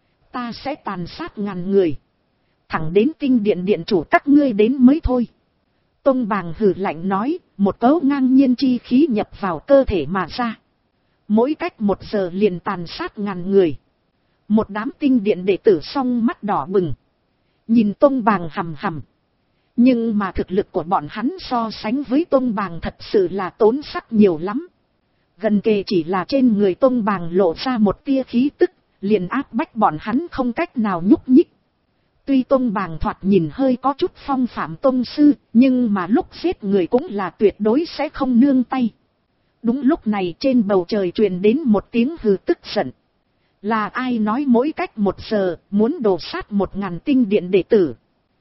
ta sẽ tàn sát ngàn người, thẳng đến tinh điện điện chủ các ngươi đến mới thôi. Tông Bàng hừ lạnh nói, một cấu ngang nhiên chi khí nhập vào cơ thể mà ra. Mỗi cách một giờ liền tàn sát ngàn người. Một đám tinh điện đệ tử song mắt đỏ bừng, nhìn Tông Bàng hầm hầm. Nhưng mà thực lực của bọn hắn so sánh với Tông Bàng thật sự là tốn sắc nhiều lắm. Gần kề chỉ là trên người Tông Bàng lộ ra một tia khí tức, liền áp bách bọn hắn không cách nào nhúc nhích. Tuy Tông Bàng thoạt nhìn hơi có chút phong phạm tông sư, nhưng mà lúc giết người cũng là tuyệt đối sẽ không nương tay. Đúng lúc này trên bầu trời truyền đến một tiếng hừ tức giận. Là ai nói mỗi cách một giờ muốn đổ sát một ngàn tinh điện đệ tử?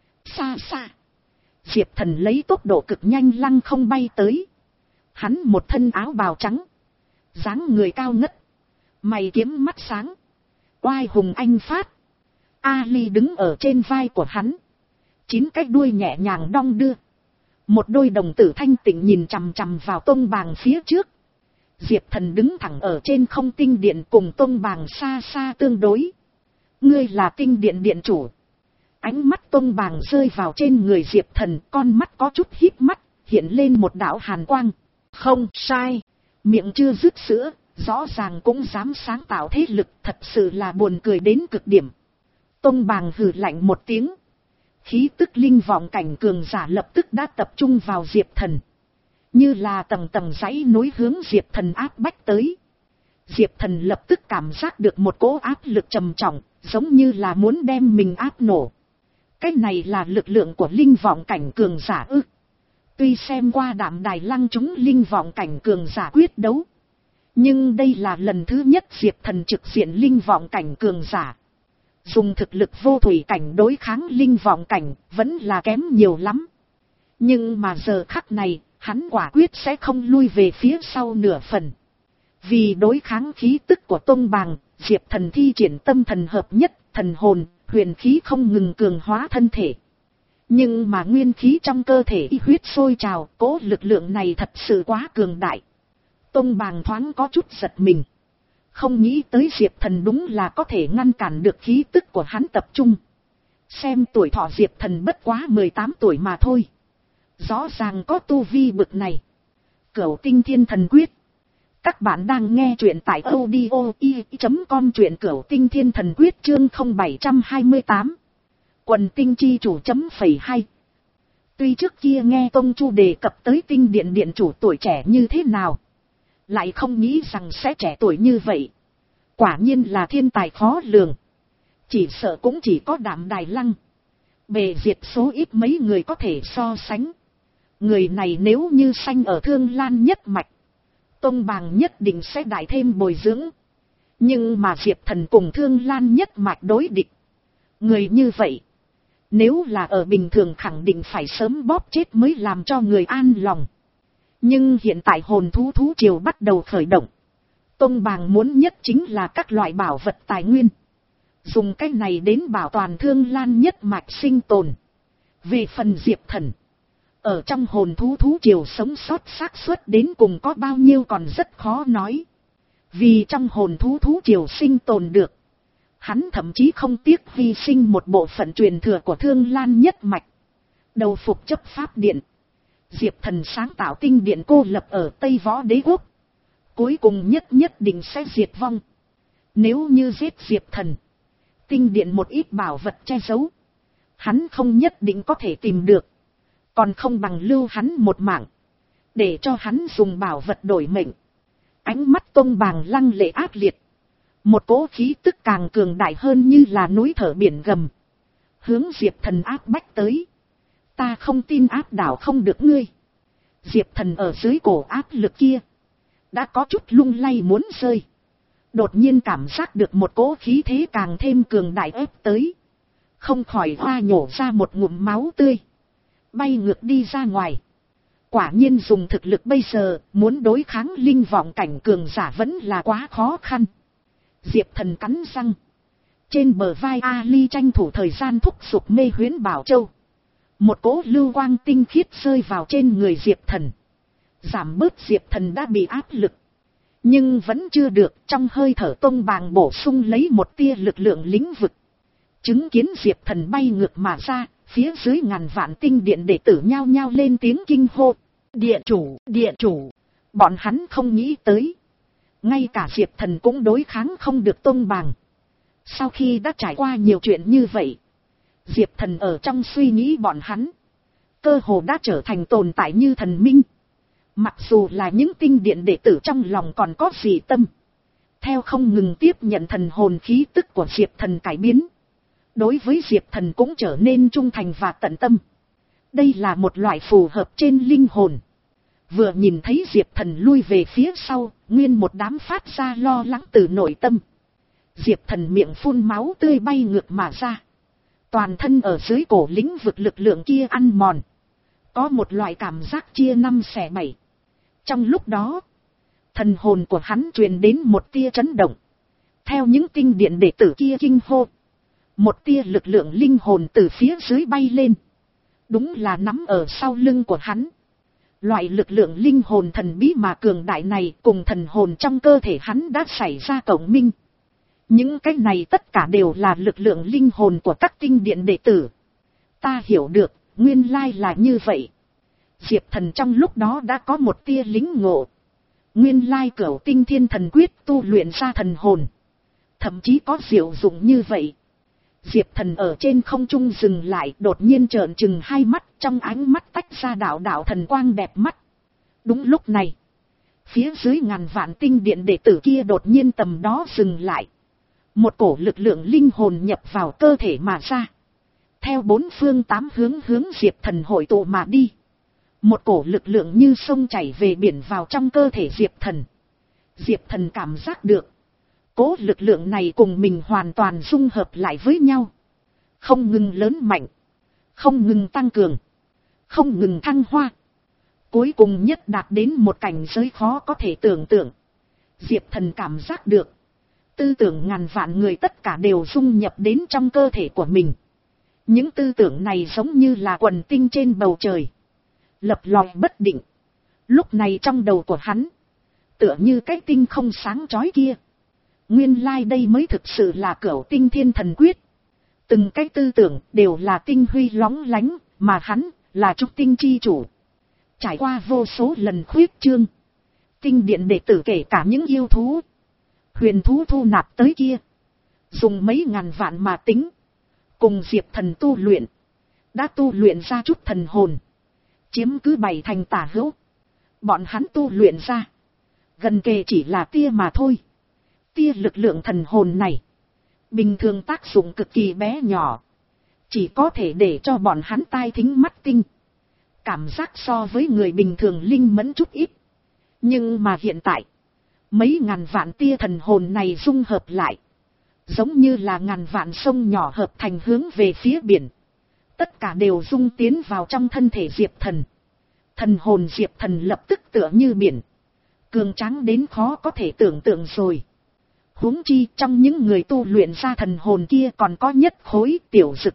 Xa xa, Diệp Thần lấy tốc độ cực nhanh lăng không bay tới. Hắn một thân áo bào trắng, dáng người cao ngất, mày kiếm mắt sáng, oai hùng anh phát. Ali đứng ở trên vai của hắn, chín cái đuôi nhẹ nhàng đong đưa. Một đôi đồng tử thanh tịnh nhìn chằm chằm vào Tông Bàng phía trước. Diệp Thần đứng thẳng ở trên không tinh điện cùng Tông Bàng xa xa tương đối. Ngươi là tinh điện điện chủ. Ánh mắt Tông Bàng rơi vào trên người Diệp Thần, con mắt có chút híp mắt, hiện lên một đạo hàn quang. Không sai, miệng chưa dứt sữa, rõ ràng cũng dám sáng tạo thế lực, thật sự là buồn cười đến cực điểm. Tông Bàng hừ lạnh một tiếng. Khí tức linh vọng cảnh cường giả lập tức đã tập trung vào Diệp Thần. Như là tầng tầng dãy núi hướng Diệp Thần áp bách tới. Diệp Thần lập tức cảm giác được một cỗ áp lực trầm trọng, giống như là muốn đem mình áp nổ. Cái này là lực lượng của linh vọng cảnh cường giả ư. Tuy xem qua Đạm Đài Lăng chúng linh vọng cảnh cường giả quyết đấu. Nhưng đây là lần thứ nhất Diệp Thần trực diện linh vọng cảnh cường giả. Dùng thực lực vô thủy cảnh đối kháng linh vọng cảnh vẫn là kém nhiều lắm. Nhưng mà giờ khắc này, hắn quả quyết sẽ không lui về phía sau nửa phần. Vì đối kháng khí tức của Tông Bàng, Diệp Thần thi triển tâm thần hợp nhất, thần hồn, huyền khí không ngừng cường hóa thân thể. Nhưng mà nguyên khí trong cơ thể y huyết sôi trào, cố lực lượng này thật sự quá cường đại. Tông Bàng thoáng có chút giật mình. Không nghĩ tới Diệp Thần đúng là có thể ngăn cản được khí tức của hắn tập trung. Xem tuổi thọ Diệp Thần bất quá mười tám tuổi mà thôi. Rõ ràng có tu vi bực này. Cửu Tinh Thiên Thần Quyết. Các bạn đang nghe truyện tại audio i chấm com, truyện Cửu Tinh Thiên Thần Quyết chương không bảy hai tám. Quần tinh chi chủ chấm phẩy hai. Tuy trước kia nghe Tông Chu đề cập tới tinh điện điện chủ tuổi trẻ như thế nào, lại không nghĩ rằng sẽ trẻ tuổi như vậy. Quả nhiên là thiên tài khó lường. Chỉ sợ cũng chỉ có Đạm Đài Lăng, bề diệt số ít mấy người có thể so sánh. Người này nếu như sanh ở Thương Lan nhất mạch, Tông Bàng nhất định sẽ đại thêm bồi dưỡng. Nhưng mà Diệp Thần cùng Thương Lan nhất mạch đối địch. Người như vậy, nếu là ở bình thường khẳng định phải sớm bóp chết mới làm cho người an lòng. Nhưng hiện tại hồn thú thú triều bắt đầu khởi động. Tông Bàng muốn nhất chính là các loại bảo vật tài nguyên. Dùng cách này đến bảo toàn Thương Lan nhất mạch sinh tồn. Về phần Diệp Thần, ở trong hồn thú thú triều sống sót xác suất đến cùng có bao nhiêu còn rất khó nói. Vì trong hồn thú thú triều sinh tồn được, hắn thậm chí không tiếc hy sinh một bộ phận truyền thừa của Thương Lan nhất mạch. Đầu phục chấp pháp điện. Diệp Thần sáng tạo tinh điện cô lập ở Tây Võ Đế Quốc. Cuối cùng nhất nhất định sẽ diệt vong. Nếu như giết Diệp Thần, tinh điện một ít bảo vật che giấu, hắn không nhất định có thể tìm được. Còn không bằng lưu hắn một mạng, để cho hắn dùng bảo vật đổi mệnh. Ánh mắt Tông Bàng lăng lệ ác liệt. Một cỗ khí tức càng cường đại hơn như là núi thở biển gầm. Hướng Diệp Thần áp bách tới. Ta không tin áp đảo không được ngươi. Diệp Thần ở dưới cổ áp lực kia đã có chút lung lay muốn rơi. Đột nhiên cảm giác được một cỗ khí thế càng thêm cường đại ép tới. Không khỏi hoa nhổ ra một ngụm máu tươi. Bay ngược đi ra ngoài. Quả nhiên dùng thực lực bây giờ, muốn đối kháng linh vọng cảnh cường giả vẫn là quá khó khăn. Diệp Thần cắn răng. Trên bờ vai Ali tranh thủ thời gian thúc giục mê huyễn bảo châu. Một cỗ lưu quang tinh khiết rơi vào trên người Diệp Thần. Giảm bớt Diệp Thần đã bị áp lực. Nhưng vẫn chưa được, trong hơi thở Tông Bàng bổ sung lấy một tia lực lượng lĩnh vực. Chứng kiến Diệp Thần bay ngược mà ra, phía dưới ngàn vạn tinh điện đệ tử nhao nhao lên tiếng kinh hô. Điện chủ, điện chủ. Bọn hắn không nghĩ tới. Ngay cả Diệp Thần cũng đối kháng không được Tông Bàng. Sau khi đã trải qua nhiều chuyện như vậy, Diệp Thần ở trong suy nghĩ bọn hắn, cơ hồ đã trở thành tồn tại như thần minh. Mặc dù là những tinh điện đệ tử trong lòng còn có dị tâm, theo không ngừng tiếp nhận thần hồn khí tức của Diệp Thần cải biến, đối với Diệp Thần cũng trở nên trung thành và tận tâm. Đây là một loại phù hợp trên linh hồn. Vừa nhìn thấy Diệp Thần lui về phía sau, nguyên một đám phát ra lo lắng từ nội tâm. Diệp Thần miệng phun máu tươi bay ngược mà ra. Toàn thân ở dưới cổ lĩnh vực lực lượng kia ăn mòn. Có một loại cảm giác chia năm xẻ bảy. Trong lúc đó, thần hồn của hắn truyền đến một tia chấn động. Theo những tinh điện đệ tử kia kinh hô, một tia lực lượng linh hồn từ phía dưới bay lên. Đúng là nắm ở sau lưng của hắn. Loại lực lượng linh hồn thần bí mà cường đại này cùng thần hồn trong cơ thể hắn đã xảy ra cộng minh. Những cái này tất cả đều là lực lượng linh hồn của các tinh điện đệ tử. Ta hiểu được, nguyên lai là như vậy. Diệp Thần trong lúc đó đã có một tia lính ngộ. Nguyên lai cửu tinh thiên thần quyết tu luyện ra thần hồn. Thậm chí có diệu dụng như vậy. Diệp Thần ở trên không trung dừng lại, đột nhiên trợn trừng hai mắt, trong ánh mắt tách ra đạo đạo thần quang đẹp mắt. Đúng lúc này, phía dưới ngàn vạn tinh điện đệ tử kia đột nhiên tầm đó dừng lại. Một cổ lực lượng linh hồn nhập vào cơ thể mà ra. Theo bốn phương tám hướng hướng Diệp Thần hội tụ mà đi. Một cổ lực lượng như sông chảy về biển vào trong cơ thể Diệp Thần. Diệp Thần cảm giác được. Cố lực lượng này cùng mình hoàn toàn dung hợp lại với nhau. Không ngừng lớn mạnh. Không ngừng tăng cường. Không ngừng thăng hoa. Cuối cùng nhất đạt đến một cảnh giới khó có thể tưởng tượng. Diệp Thần cảm giác được. Tư tưởng ngàn vạn người tất cả đều dung nhập đến trong cơ thể của mình. Những tư tưởng này giống như là quần tinh trên bầu trời. Lập lòi bất định. Lúc này trong đầu của hắn. Tựa như cái tinh không sáng chói kia. Nguyên lai đây mới thực sự là cửu tinh thiên thần quyết. Từng cái tư tưởng đều là tinh huy lóng lánh. Mà hắn là trúc tinh chi chủ. Trải qua vô số lần khuyết trương. Tinh điện đệ tử kể cả những yêu thú. Huyền thú thu nạp tới kia. Dùng mấy ngàn vạn mà tính. Cùng Diệp Thần tu luyện. Đã tu luyện ra chút thần hồn. Chiếm cứ bảy thành tả hữu. Bọn hắn tu luyện ra. Gần kề chỉ là tia mà thôi. Tia lực lượng thần hồn này. Bình thường tác dụng cực kỳ bé nhỏ. Chỉ có thể để cho bọn hắn tai thính mắt tinh. Cảm giác so với người bình thường linh mẫn chút ít. Nhưng mà hiện tại. Mấy ngàn vạn tia thần hồn này dung hợp lại. Giống như là ngàn vạn sông nhỏ hợp thành hướng về phía biển. Tất cả đều dung tiến vào trong thân thể Diệp Thần. Thần hồn Diệp Thần lập tức tựa như biển. Cường tráng đến khó có thể tưởng tượng rồi. Huống chi trong những người tu luyện ra thần hồn kia còn có nhất khối tiểu dực.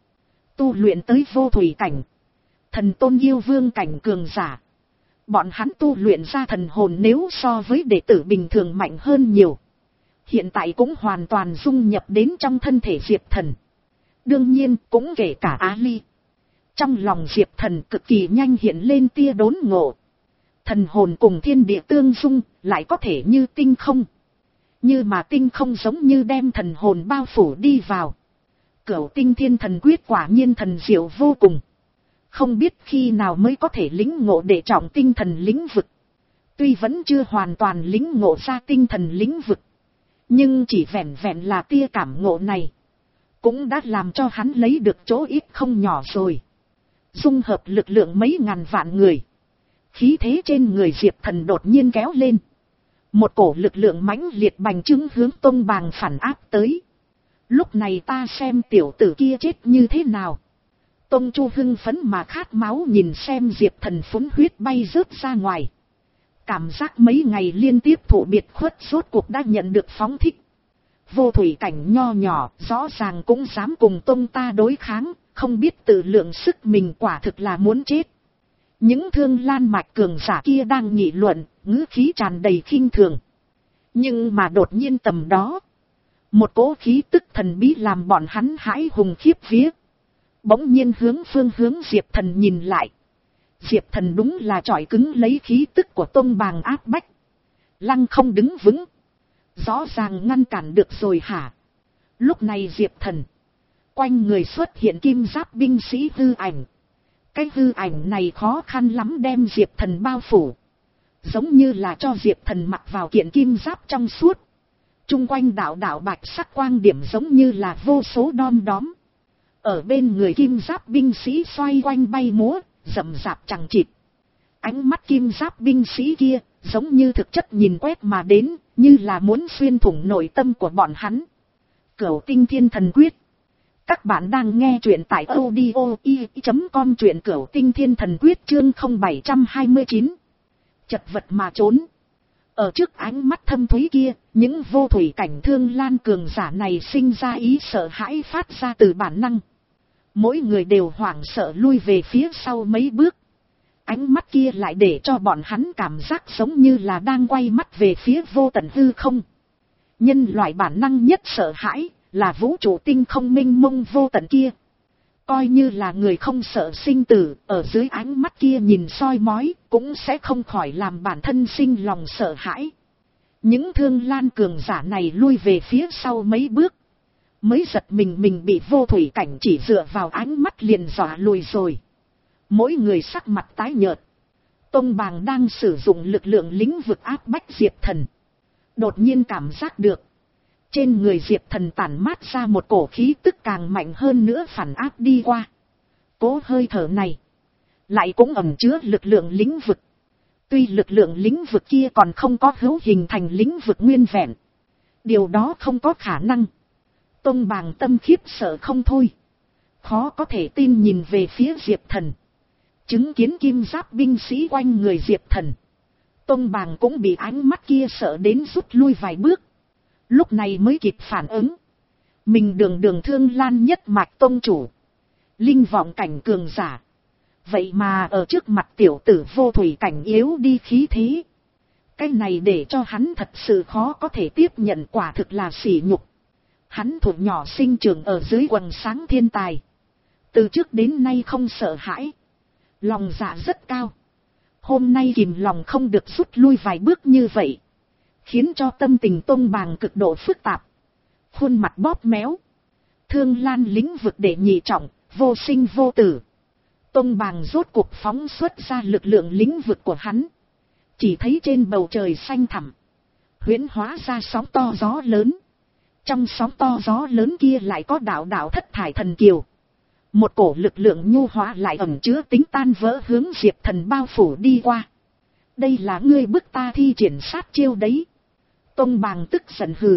Tu luyện tới vô thủy cảnh. Thần tôn yêu vương cảnh cường giả. Bọn hắn tu luyện ra thần hồn nếu so với đệ tử bình thường mạnh hơn nhiều. Hiện tại cũng hoàn toàn dung nhập đến trong thân thể Diệp Thần. Đương nhiên cũng kể cả Á Ly. Trong lòng Diệp Thần cực kỳ nhanh hiện lên tia đốn ngộ. Thần hồn cùng thiên địa tương dung lại có thể như tinh không. Như mà tinh không giống như đem thần hồn bao phủ đi vào. Cửu tinh thiên thần quyết quả nhiên thần diệu vô cùng. Không biết khi nào mới có thể lĩnh ngộ để trọng tinh thần lĩnh vực. Tuy vẫn chưa hoàn toàn lĩnh ngộ ra tinh thần lĩnh vực. Nhưng chỉ vẹn vẹn là tia cảm ngộ này. Cũng đã làm cho hắn lấy được chỗ ít không nhỏ rồi. Dung hợp lực lượng mấy ngàn vạn người. Khí thế trên người Diệp Thần đột nhiên kéo lên. Một cổ lực lượng mãnh liệt bành trướng hướng Tông Bàng phản áp tới. Lúc này ta xem tiểu tử kia chết như thế nào. Tông Chu hưng phấn mà khát máu nhìn xem Diệp Thần phúng huyết bay rớt ra ngoài. Cảm giác mấy ngày liên tiếp thụ biệt khuất rốt cuộc đã nhận được phóng thích. Vô thủy cảnh nho nhỏ rõ ràng cũng dám cùng Tông ta đối kháng, không biết tự lượng sức mình quả thực là muốn chết. Những thương lan mạch cường giả kia đang nghị luận, ngữ khí tràn đầy khinh thường. Nhưng mà đột nhiên tầm đó. Một cỗ khí tức thần bí làm bọn hắn hãi hùng khiếp vía. Bỗng nhiên hướng phương hướng Diệp Thần nhìn lại. Diệp Thần đúng là chọi cứng lấy khí tức của Tông Bàng áp bách. Lăng không đứng vững. Rõ ràng ngăn cản được rồi hả? Lúc này Diệp Thần. Quanh người xuất hiện kim giáp binh sĩ hư ảnh. Cái hư ảnh này khó khăn lắm đem Diệp Thần bao phủ. Giống như là cho Diệp Thần mặc vào kiện kim giáp trong suốt. Trung quanh đạo đạo bạch sắc quang điểm giống như là vô số đom đóm. Ở bên người kim giáp binh sĩ xoay quanh bay múa, rậm rạp chẳng chịt. Ánh mắt kim giáp binh sĩ kia, giống như thực chất nhìn quét mà đến, như là muốn xuyên thủng nội tâm của bọn hắn. Cửu tinh thiên thần quyết. Các bạn đang nghe truyện tại audio i chấm com, truyện Cửu tinh thiên thần quyết chương không bảy hai chín. Chật vật mà trốn. Ở trước ánh mắt thâm thúy kia, những vô thủy cảnh thương lan cường giả này sinh ra ý sợ hãi phát ra từ bản năng. Mỗi người đều hoảng sợ lui về phía sau mấy bước. Ánh mắt kia lại để cho bọn hắn cảm giác giống như là đang quay mắt về phía vô tận hư không. Nhân loại bản năng nhất sợ hãi, là vũ trụ tinh không mênh mông vô tận kia. Coi như là người không sợ sinh tử, ở dưới ánh mắt kia nhìn soi mói, cũng sẽ không khỏi làm bản thân sinh lòng sợ hãi. Những thương lan cường giả này lui về phía sau mấy bước. Mới giật mình mình bị vô thủy cảnh chỉ dựa vào ánh mắt liền dọa lùi rồi. Mỗi người sắc mặt tái nhợt. Tông Bàng đang sử dụng lực lượng lĩnh vực áp bách Diệp Thần. Đột nhiên cảm giác được. Trên người Diệp Thần tản mát ra một cổ khí tức càng mạnh hơn nữa phản áp đi qua. Cố hơi thở này. Lại cũng ẩn chứa lực lượng lĩnh vực. Tuy lực lượng lĩnh vực kia còn không có hữu hình thành lĩnh vực nguyên vẹn. Điều đó không có khả năng. Tông Bàng tâm khiếp sợ không thôi. Khó có thể tin nhìn về phía Diệp Thần. Chứng kiến kim giáp binh sĩ quanh người Diệp Thần. Tông Bàng cũng bị ánh mắt kia sợ đến rút lui vài bước. Lúc này mới kịp phản ứng. Mình đường đường thương lan nhất mạch tông chủ. Linh vọng cảnh cường giả. Vậy mà ở trước mặt tiểu tử vô thủy cảnh yếu đi khí thế. Cái này để cho hắn thật sự khó có thể tiếp nhận, quả thực là sỉ nhục. Hắn thuộc nhỏ sinh trưởng ở dưới quần sáng thiên tài. Từ trước đến nay không sợ hãi. Lòng dạ rất cao. Hôm nay kìm lòng không được rút lui vài bước như vậy. Khiến cho tâm tình Tông Bàng cực độ phức tạp. Khuôn mặt bóp méo. Thương lan lĩnh vực để nhị trọng, vô sinh vô tử. Tông Bàng rốt cuộc phóng xuất ra lực lượng lĩnh vực của hắn. Chỉ thấy trên bầu trời xanh thẳm. Huyễn hóa ra sóng to gió lớn. Trong sóng to gió lớn kia lại có đạo đạo thất thải thần kiều. Một cổ lực lượng nhu hóa lại ẩn chứa tính tan vỡ hướng Diệp Thần bao phủ đi qua. Đây là ngươi bức ta thi triển sát chiêu đấy. Tông Bàng tức giận hừ.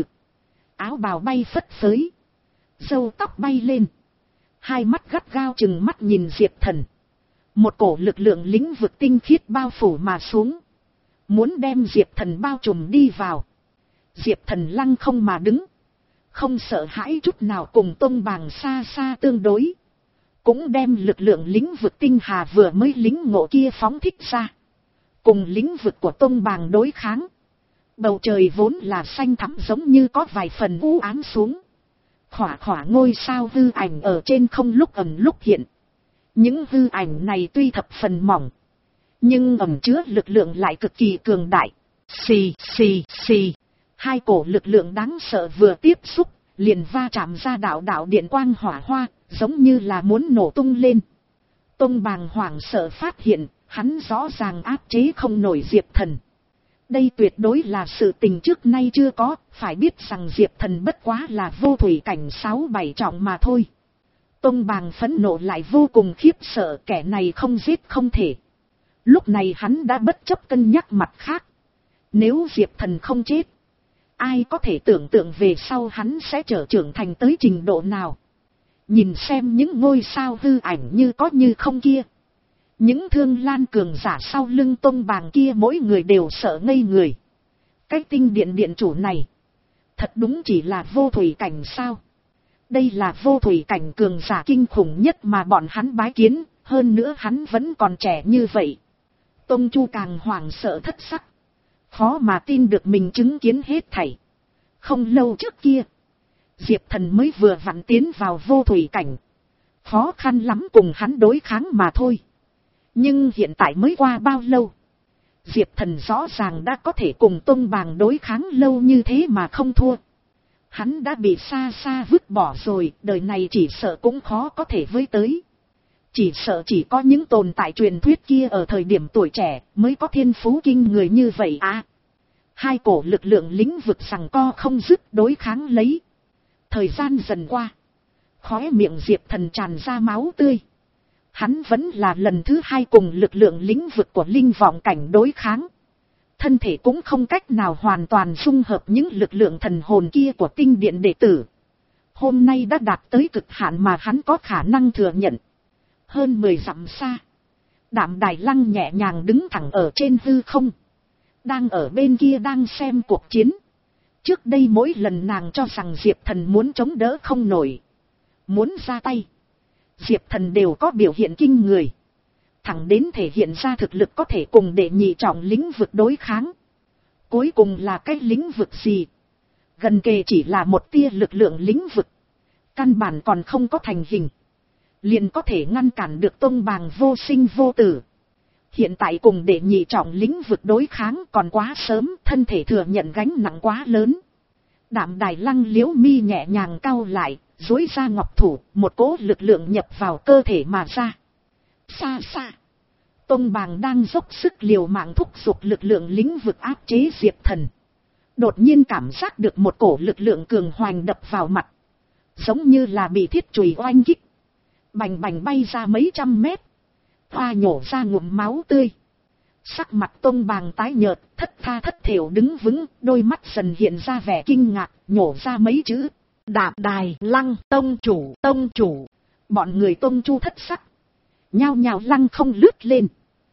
Áo bào bay phất phới. Râu tóc bay lên. Hai mắt gắt gao chừng mắt nhìn Diệp Thần. Một cổ lực lượng lĩnh vực tinh khiết bao phủ mà xuống. Muốn đem Diệp Thần bao trùm đi vào. Diệp Thần lăng không mà đứng. Không sợ hãi chút nào cùng Tông Bàng xa xa tương đối. Cũng đem lực lượng lĩnh vực tinh hà vừa mới lĩnh ngộ kia phóng thích ra. Cùng lĩnh vực của Tông Bàng đối kháng. Bầu trời vốn là xanh thẳm giống như có vài phần u ám xuống. Khỏa khỏa ngôi sao hư ảnh ở trên không lúc ẩn lúc hiện. Những hư ảnh này tuy thập phần mỏng. Nhưng ẩn chứa lực lượng lại cực kỳ cường đại. Xì xì xì. Hai cổ lực lượng đáng sợ vừa tiếp xúc. Liền va chạm ra đạo đạo điện quang hỏa hoa. Giống như là muốn nổ tung lên. Tông Bàng hoảng sợ phát hiện. Hắn rõ ràng áp chế không nổi Diệp Thần. Đây tuyệt đối là sự tình trước nay chưa có. Phải biết rằng Diệp Thần bất quá là vô thủy cảnh sáu bảy trọng mà thôi. Tông Bàng phẫn nộ lại vô cùng khiếp sợ, kẻ này không giết không thể. Lúc này hắn đã bất chấp cân nhắc mặt khác. Nếu Diệp Thần không chết, ai có thể tưởng tượng về sau hắn sẽ trở trưởng thành tới trình độ nào. Nhìn xem những ngôi sao hư ảnh như có như không kia. Những thương lan cường giả sau lưng Tông Bàng kia mỗi người đều sợ ngây người. Cái tinh điện điện chủ này. Thật đúng chỉ là vô thủy cảnh sao. Đây là vô thủy cảnh cường giả kinh khủng nhất mà bọn hắn bái kiến. Hơn nữa hắn vẫn còn trẻ như vậy. Tông Chu càng hoảng sợ thất sắc. Khó mà tin được mình chứng kiến hết thảy. Không lâu trước kia. Diệp Thần mới vừa vặn tiến vào vô thủy cảnh. Khó khăn lắm cùng hắn đối kháng mà thôi. Nhưng hiện tại mới qua bao lâu. Diệp Thần rõ ràng đã có thể cùng Tông Bàng đối kháng lâu như thế mà không thua. Hắn đã bị xa xa vứt bỏ rồi. Đời này chỉ sợ cũng khó có thể với tới. Chỉ sợ chỉ có những tồn tại truyền thuyết kia ở thời điểm tuổi trẻ mới có thiên phú kinh người như vậy à. Hai cổ lực lượng lĩnh vực giằng co không dứt đối kháng lấy. Thời gian dần qua. Khóe miệng Diệp Thần tràn ra máu tươi. Hắn vẫn là lần thứ hai cùng lực lượng lĩnh vực của linh vọng cảnh đối kháng. Thân thể cũng không cách nào hoàn toàn dung hợp những lực lượng thần hồn kia của tinh điện đệ tử. Hôm nay đã đạt tới cực hạn mà hắn có khả năng thừa nhận. Hơn mười dặm xa. Đạm Đài Lăng nhẹ nhàng đứng thẳng ở trên hư không. Đang ở bên kia đang xem cuộc chiến. Trước đây mỗi lần nàng cho rằng Diệp Thần muốn chống đỡ không nổi. Muốn ra tay. Diệp Thần đều có biểu hiện kinh người. Thẳng đến thể hiện ra thực lực có thể cùng đệ nhị trọng lĩnh vực đối kháng. Cuối cùng là cái lĩnh vực gì? Gần kề chỉ là một tia lực lượng lĩnh vực. Căn bản còn không có thành hình. Liền có thể ngăn cản được tông bàng vô sinh vô tử. Hiện tại cùng để nhị trọng lĩnh vực đối kháng còn quá sớm, thân thể thừa nhận gánh nặng quá lớn. Đạm Đài Lăng liễu mi nhẹ nhàng cau lại, duỗi ra ngọc thủ, một cỗ lực lượng nhập vào cơ thể mà ra. Xa xa, tông bàng đang dốc sức liều mạng thúc giục lực lượng lĩnh vực áp chế Diệp Thần. Đột nhiên cảm giác được một cổ lực lượng cường hoành đập vào mặt. Giống như là bị thiết chùy oanh kích. Bành bành bay ra mấy trăm mét. Hoa nhổ ra ngụm máu tươi. Sắc mặt tông bàng tái nhợt, thất tha thất thểu đứng vững, đôi mắt dần hiện ra vẻ kinh ngạc, nhổ ra mấy chữ. Đạm Đài Lăng tông chủ, tông chủ. Bọn người tông chu thất sắc. Nhao nhao lăng không lướt lên.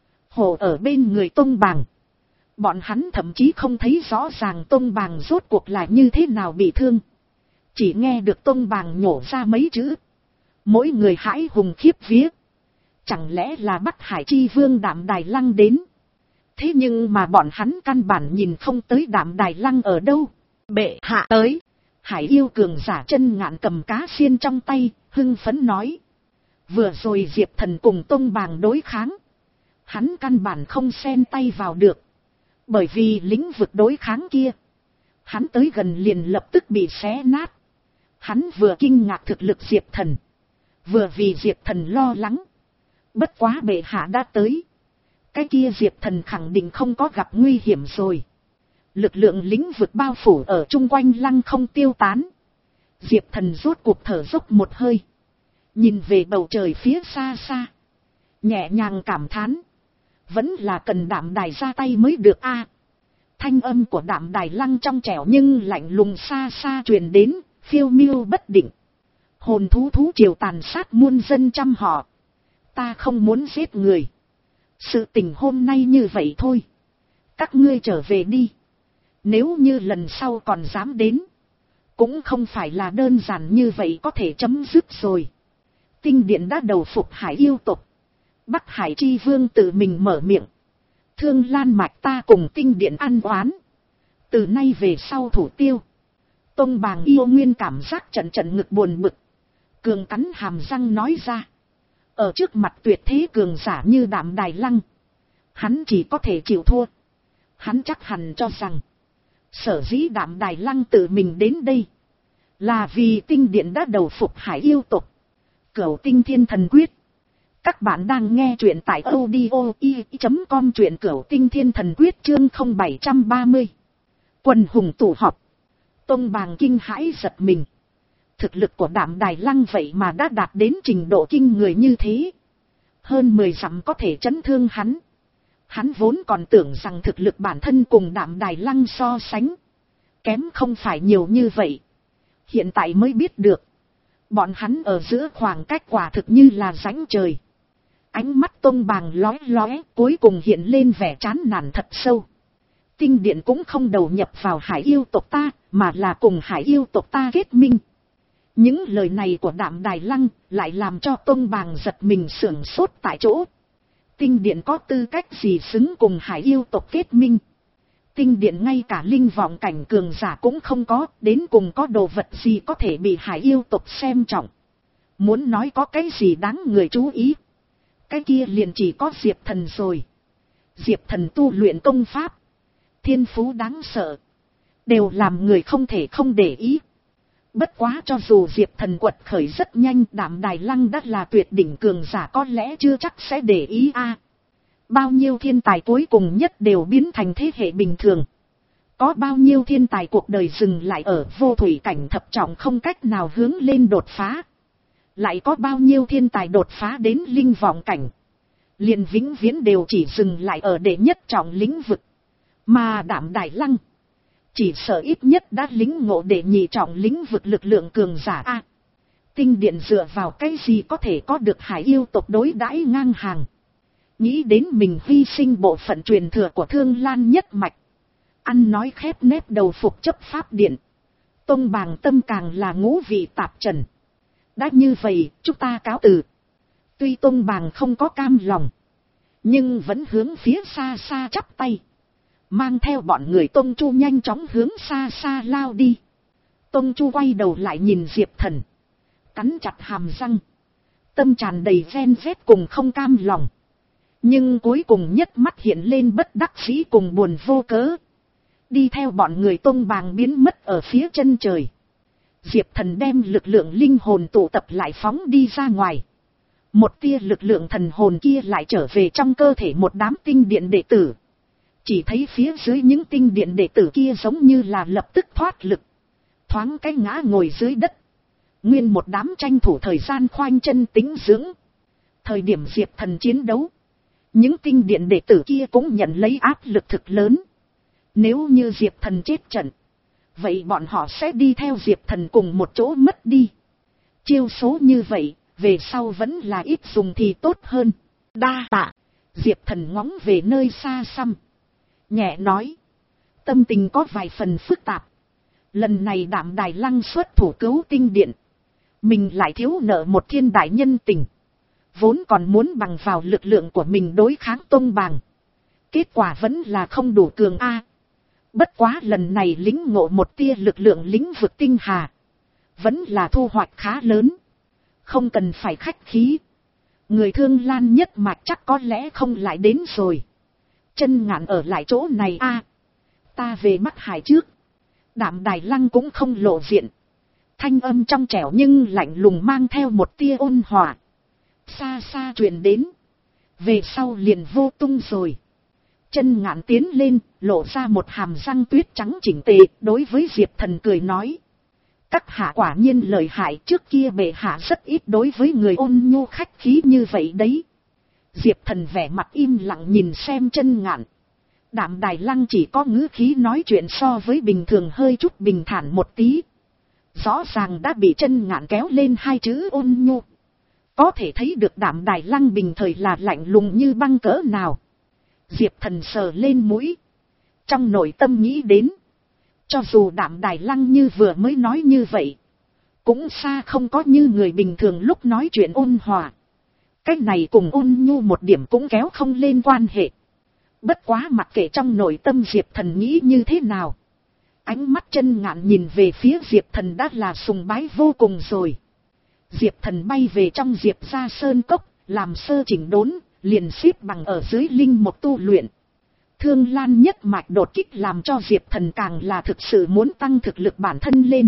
Hồ ở bên người tông bàng. Bọn hắn thậm chí không thấy rõ ràng tông bàng rốt cuộc là như thế nào bị thương. Chỉ nghe được tông bàng nhổ ra mấy chữ. Mỗi người hãi hùng khiếp vía. Chẳng lẽ là Bắc Hải chi vương Đạm Đài Lăng đến? Thế nhưng mà bọn hắn căn bản nhìn không tới Đạm Đài Lăng ở đâu. Bệ hạ tới. Hải yêu cường giả chân ngạn cầm cá xiên trong tay, hưng phấn nói. Vừa rồi Diệp Thần cùng tông bàng đối kháng. Hắn căn bản không xen tay vào được. Bởi vì lĩnh vực đối kháng kia. Hắn tới gần liền lập tức bị xé nát. Hắn vừa kinh ngạc thực lực Diệp Thần. Vừa vì Diệp Thần lo lắng. Bất quá bệ hạ đã tới. Cái kia Diệp Thần khẳng định không có gặp nguy hiểm rồi. Lực lượng lĩnh vực bao phủ ở chung quanh lăng không tiêu tán. Diệp Thần rốt cuộc thở dốc một hơi. Nhìn về bầu trời phía xa xa. Nhẹ nhàng cảm thán. Vẫn là cần Đạm Đài ra tay mới được a. Thanh âm của Đạm Đài Lăng trong trẻo nhưng lạnh lùng xa xa truyền đến, phiêu miêu bất định. Hồn thú thú triều tàn sát muôn dân trăm họ. Ta không muốn giết người. Sự tình hôm nay như vậy thôi. Các ngươi trở về đi. Nếu như lần sau còn dám đến. Cũng không phải là đơn giản như vậy có thể chấm dứt rồi. Tinh điện đã đầu phục Hải yêu tộc. Bắc Hải chi vương tự mình mở miệng. Thương Lan mạch ta cùng tinh điện ăn oán. Từ nay về sau thủ tiêu. Tông bàng yêu nguyên cảm giác trận trận ngực buồn bực. Cường cắn hàm răng nói ra. Ở trước mặt tuyệt thế cường giả như Đạm Đài Lăng. Hắn chỉ có thể chịu thua. Hắn chắc hẳn cho rằng. Sở dĩ Đạm Đài Lăng tự mình đến đây. Là vì tinh điện đã đầu phục Hải yêu tộc. Cửu Tinh Thiên Thần Quyết. Các bạn đang nghe truyện tại audio i chấm com truyện Cửu Tinh Thiên Thần Quyết chương không bảy ba mươi. Quần hùng tụ họp. Tông bàng kinh hãi giật mình. Thực lực của Đạm Đài Lăng vậy mà đã đạt đến trình độ kinh người như thế. Hơn mười dặm có thể chấn thương hắn. Hắn vốn còn tưởng rằng thực lực bản thân cùng Đạm Đài Lăng so sánh. Kém không phải nhiều như vậy. Hiện tại mới biết được. Bọn hắn ở giữa khoảng cách quả thực như là rãnh trời. Ánh mắt tông bàng lóe lóe cuối cùng hiện lên vẻ chán nản thật sâu. Tinh điện cũng không đầu nhập vào Hải yêu tộc ta, mà là cùng Hải yêu tộc ta kết minh. Những lời này của Đạm Đài Lăng lại làm cho tông bàng giật mình sửng sốt tại chỗ. Tinh điện có tư cách gì xứng cùng Hải yêu tộc kết minh? Tinh điện ngay cả linh vọng cảnh cường giả cũng không có, đến cùng có đồ vật gì có thể bị Hải yêu tộc xem trọng. Muốn nói có cái gì đáng người chú ý. Cái kia liền chỉ có Diệp Thần rồi. Diệp Thần tu luyện công pháp. Thiên phú đáng sợ. Đều làm người không thể không để ý. Bất quá cho dù Diệp Thần quật khởi rất nhanh, Đạm Đài Lăng đã là tuyệt đỉnh cường giả có lẽ chưa chắc sẽ để ý a. À, bao nhiêu thiên tài cuối cùng nhất đều biến thành thế hệ bình thường. Có bao nhiêu thiên tài cuộc đời dừng lại ở vô thủy cảnh thập trọng không cách nào hướng lên đột phá. Lại có bao nhiêu thiên tài đột phá đến linh vọng cảnh. Liền vĩnh viễn đều chỉ dừng lại ở đệ nhất trọng lĩnh vực. Mà Đạm Đài Lăng. Chỉ sợ ít nhất đã lĩnh ngộ đệ nhị trọng lĩnh vực lực lượng cường giả a. À, tinh điện dựa vào cái gì có thể có được Hải yêu tộc đối đãi ngang hàng. Nghĩ đến mình hy sinh bộ phận truyền thừa của Thương Lan nhất mạch. Ăn nói khép nép đầu phục chấp pháp điện. Tông bàng tâm càng là ngũ vị tạp trần. Đã như vậy, chúng ta cáo từ. Tuy tông bàng không có cam lòng. Nhưng vẫn hướng phía xa xa chắp tay. Mang theo bọn người tông chu nhanh chóng hướng xa xa lao đi. Tông Chu quay đầu lại nhìn Diệp Thần, cắn chặt hàm răng, tâm tràn đầy ghen ghét cùng không cam lòng. Nhưng cuối cùng nhất mắt hiện lên bất đắc dĩ cùng buồn vô cớ. Đi theo bọn người Tông Bàng biến mất ở phía chân trời. Diệp Thần đem lực lượng linh hồn tụ tập lại phóng đi ra ngoài. Một tia lực lượng thần hồn kia lại trở về trong cơ thể một đám tinh điện đệ tử. Chỉ thấy phía dưới những tinh điện đệ tử kia giống như là lập tức thoát lực. Thoáng cái ngã ngồi dưới đất. Nguyên một đám tranh thủ thời gian khoanh chân tĩnh dưỡng. Thời điểm Diệp Thần chiến đấu, những tinh điện đệ tử kia cũng nhận lấy áp lực thực lớn. Nếu như Diệp Thần chết trận, vậy bọn họ sẽ đi theo Diệp Thần cùng một chỗ mất đi. Chiêu số như vậy, về sau vẫn là ít dùng thì tốt hơn. Đa tạ. Diệp Thần ngóng về nơi xa xăm, nhẹ nói. Tâm tình có vài phần phức tạp. Lần này Đạm Đài Lăng xuất thủ cứu tinh điện, mình lại thiếu nợ một thiên đại nhân tình. Vốn còn muốn bằng vào lực lượng của mình đối kháng Tông Bàng. Kết quả vẫn là không đủ cường a. Bất quá lần này lĩnh ngộ một tia lực lượng lĩnh vực tinh hà, vẫn là thu hoạch khá lớn. Không cần phải khách khí. Người Thương Lan nhất mạch chắc có lẽ không lại đến rồi. Chân Ngạn ở lại chỗ này a. Ta về Bắc Hải trước. Đạm Đài Lăng cũng không lộ diện. Thanh âm trong trẻo nhưng lạnh lùng mang theo một tia ôn hòa. Xa xa truyền đến. Về sau liền vô tung rồi. Chân Ngạn tiến lên, lộ ra một hàm răng tuyết trắng chỉnh tề, đối với Diệp Thần cười nói. Các hạ quả nhiên lợi hại, trước kia bệ hạ rất ít đối với người ôn nhu khách khí như vậy đấy. Diệp Thần vẻ mặt im lặng nhìn xem Chân Ngạn. Đạm Đài Lăng chỉ có ngữ khí nói chuyện so với bình thường hơi chút bình thản một tí. Rõ ràng đã bị Chân Ngạn kéo lên hai chữ ôn nhu. Có thể thấy được Đạm Đài Lăng bình thời là lạnh lùng như băng cỡ nào. Diệp Thần sờ lên mũi, trong nội tâm nghĩ đến. Cho dù Đạm Đài Lăng như vừa mới nói như vậy, cũng xa không có như người bình thường lúc nói chuyện ôn hòa. Cái này cùng ôn nhu một điểm cũng kéo không lên quan hệ. Bất quá mặc kệ trong nội tâm Diệp Thần nghĩ như thế nào, ánh mắt Chân Ngạn nhìn về phía Diệp Thần đã là sùng bái vô cùng rồi. Diệp Thần bay về trong Diệp gia sơn cốc, làm sơ chỉnh đốn, liền xếp bằng ở dưới linh một tu luyện. Thương Lan nhất mạch đột kích làm cho Diệp Thần càng là thực sự muốn tăng thực lực bản thân lên.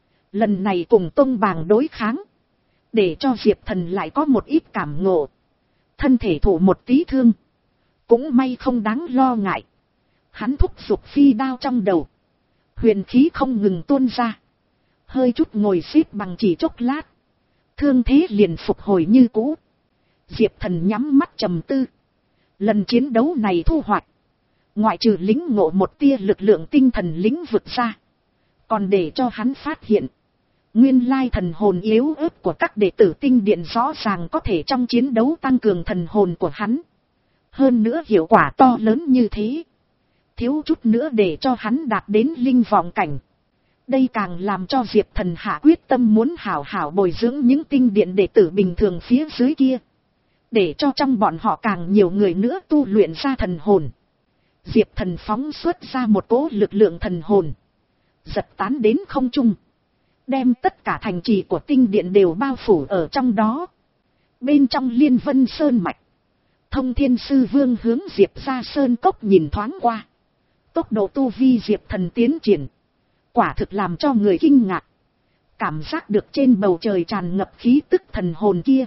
Lần này cùng Tông Bàng đối kháng, để cho Diệp Thần lại có một ít cảm ngộ. Thân thể thụ một tí thương, cũng may không đáng lo ngại. Hắn thúc giục phi đao trong đầu, huyền khí không ngừng tuôn ra. Hơi chút ngồi xếp bằng chỉ chốc lát, thương thế liền phục hồi như cũ. Diệp Thần nhắm mắt trầm tư. Lần chiến đấu này thu hoạch, ngoại trừ lĩnh ngộ một tia lực lượng tinh thần lĩnh vực ra, còn để cho hắn phát hiện, nguyên lai thần hồn yếu ớt của các đệ tử tinh điện rõ ràng có thể trong chiến đấu tăng cường thần hồn của hắn. Hơn nữa hiệu quả to lớn như thế, thiếu chút nữa để cho hắn đạt đến linh vọng cảnh. Đây càng làm cho Diệp Thần hạ quyết tâm muốn hảo hảo bồi dưỡng những tinh điện đệ tử bình thường phía dưới kia, để cho trong bọn họ càng nhiều người nữa tu luyện ra thần hồn. Diệp Thần phóng xuất ra một cỗ lực lượng thần hồn, giật tán đến không trung, đem tất cả thành trì của tinh điện đều bao phủ ở trong đó. Bên trong Liên Vân Sơn mạch, Thông Thiên Sư Vương hướng Diệp ra sơn cốc nhìn thoáng qua. Tốc độ tu vi Diệp Thần tiến triển, quả thực làm cho người kinh ngạc. Cảm giác được trên bầu trời tràn ngập khí tức thần hồn kia,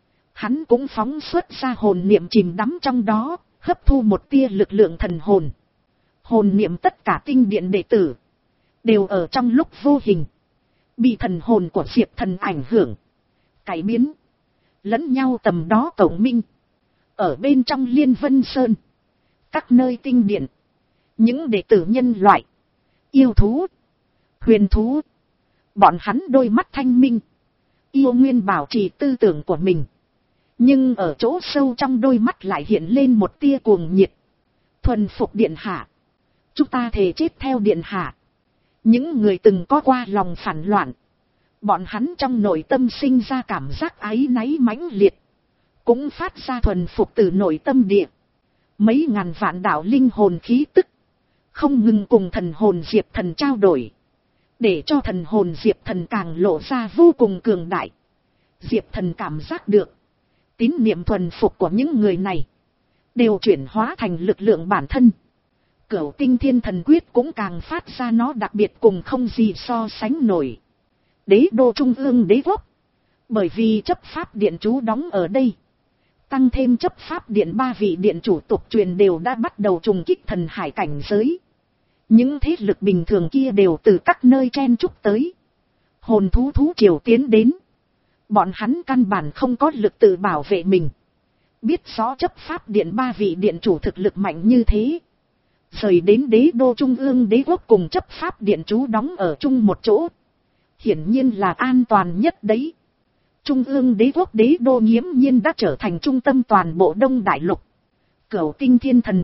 hắn cũng phóng xuất ra hồn niệm chìm đắm trong đó, hấp thu một tia lực lượng thần hồn. Hồn niệm tất cả tinh điện đệ tử đều ở trong lúc vô hình bị thần hồn của Diệp Thần ảnh hưởng, cải biến, lẫn nhau tầm đó cộng minh. Ở bên trong Liên Vân Sơn, các nơi tinh điện, những đệ tử nhân loại, yêu thú, huyền thú, bọn hắn đôi mắt thanh minh, yêu nguyên bảo trì tư tưởng của mình. Nhưng ở chỗ sâu trong đôi mắt lại hiện lên một tia cuồng nhiệt. Thuần phục điện hạ, chúng ta thề chết theo điện hạ. Những người từng có qua lòng phản loạn, bọn hắn trong nội tâm sinh ra cảm giác áy náy mãnh liệt, cũng phát ra thuần phục từ nội tâm địa. Mấy ngàn vạn đạo linh hồn khí tức không ngừng cùng thần hồn Diệp Thần trao đổi, để cho thần hồn Diệp Thần càng lộ ra vô cùng cường đại. Diệp Thần cảm giác được, tín niệm thuần phục của những người này đều chuyển hóa thành lực lượng bản thân. Cửu tinh thiên thần quyết cũng càng phát ra nó đặc biệt cùng không gì so sánh nổi. Đế đô trung ương đế quốc, bởi vì chấp pháp điện chú đóng ở đây, tăng thêm chấp pháp điện ba vị điện chủ tục truyền đều đã bắt đầu trùng kích thần hải cảnh giới. Những thế lực bình thường kia đều từ các nơi chen chúc tới. Hồn thú thú triều tiến đến. Bọn hắn căn bản không có lực tự bảo vệ mình. Biết rõ chấp pháp điện ba vị điện chủ thực lực mạnh như thế. Rời đến đế đô trung ương đế quốc cùng chấp pháp điện chú đóng ở chung một chỗ. Hiển nhiên là an toàn nhất đấy. Trung ương đế quốc đế đô nghiễm nhiên đã trở thành trung tâm toàn bộ Đông Đại Lục. Cửu tinh thiên thần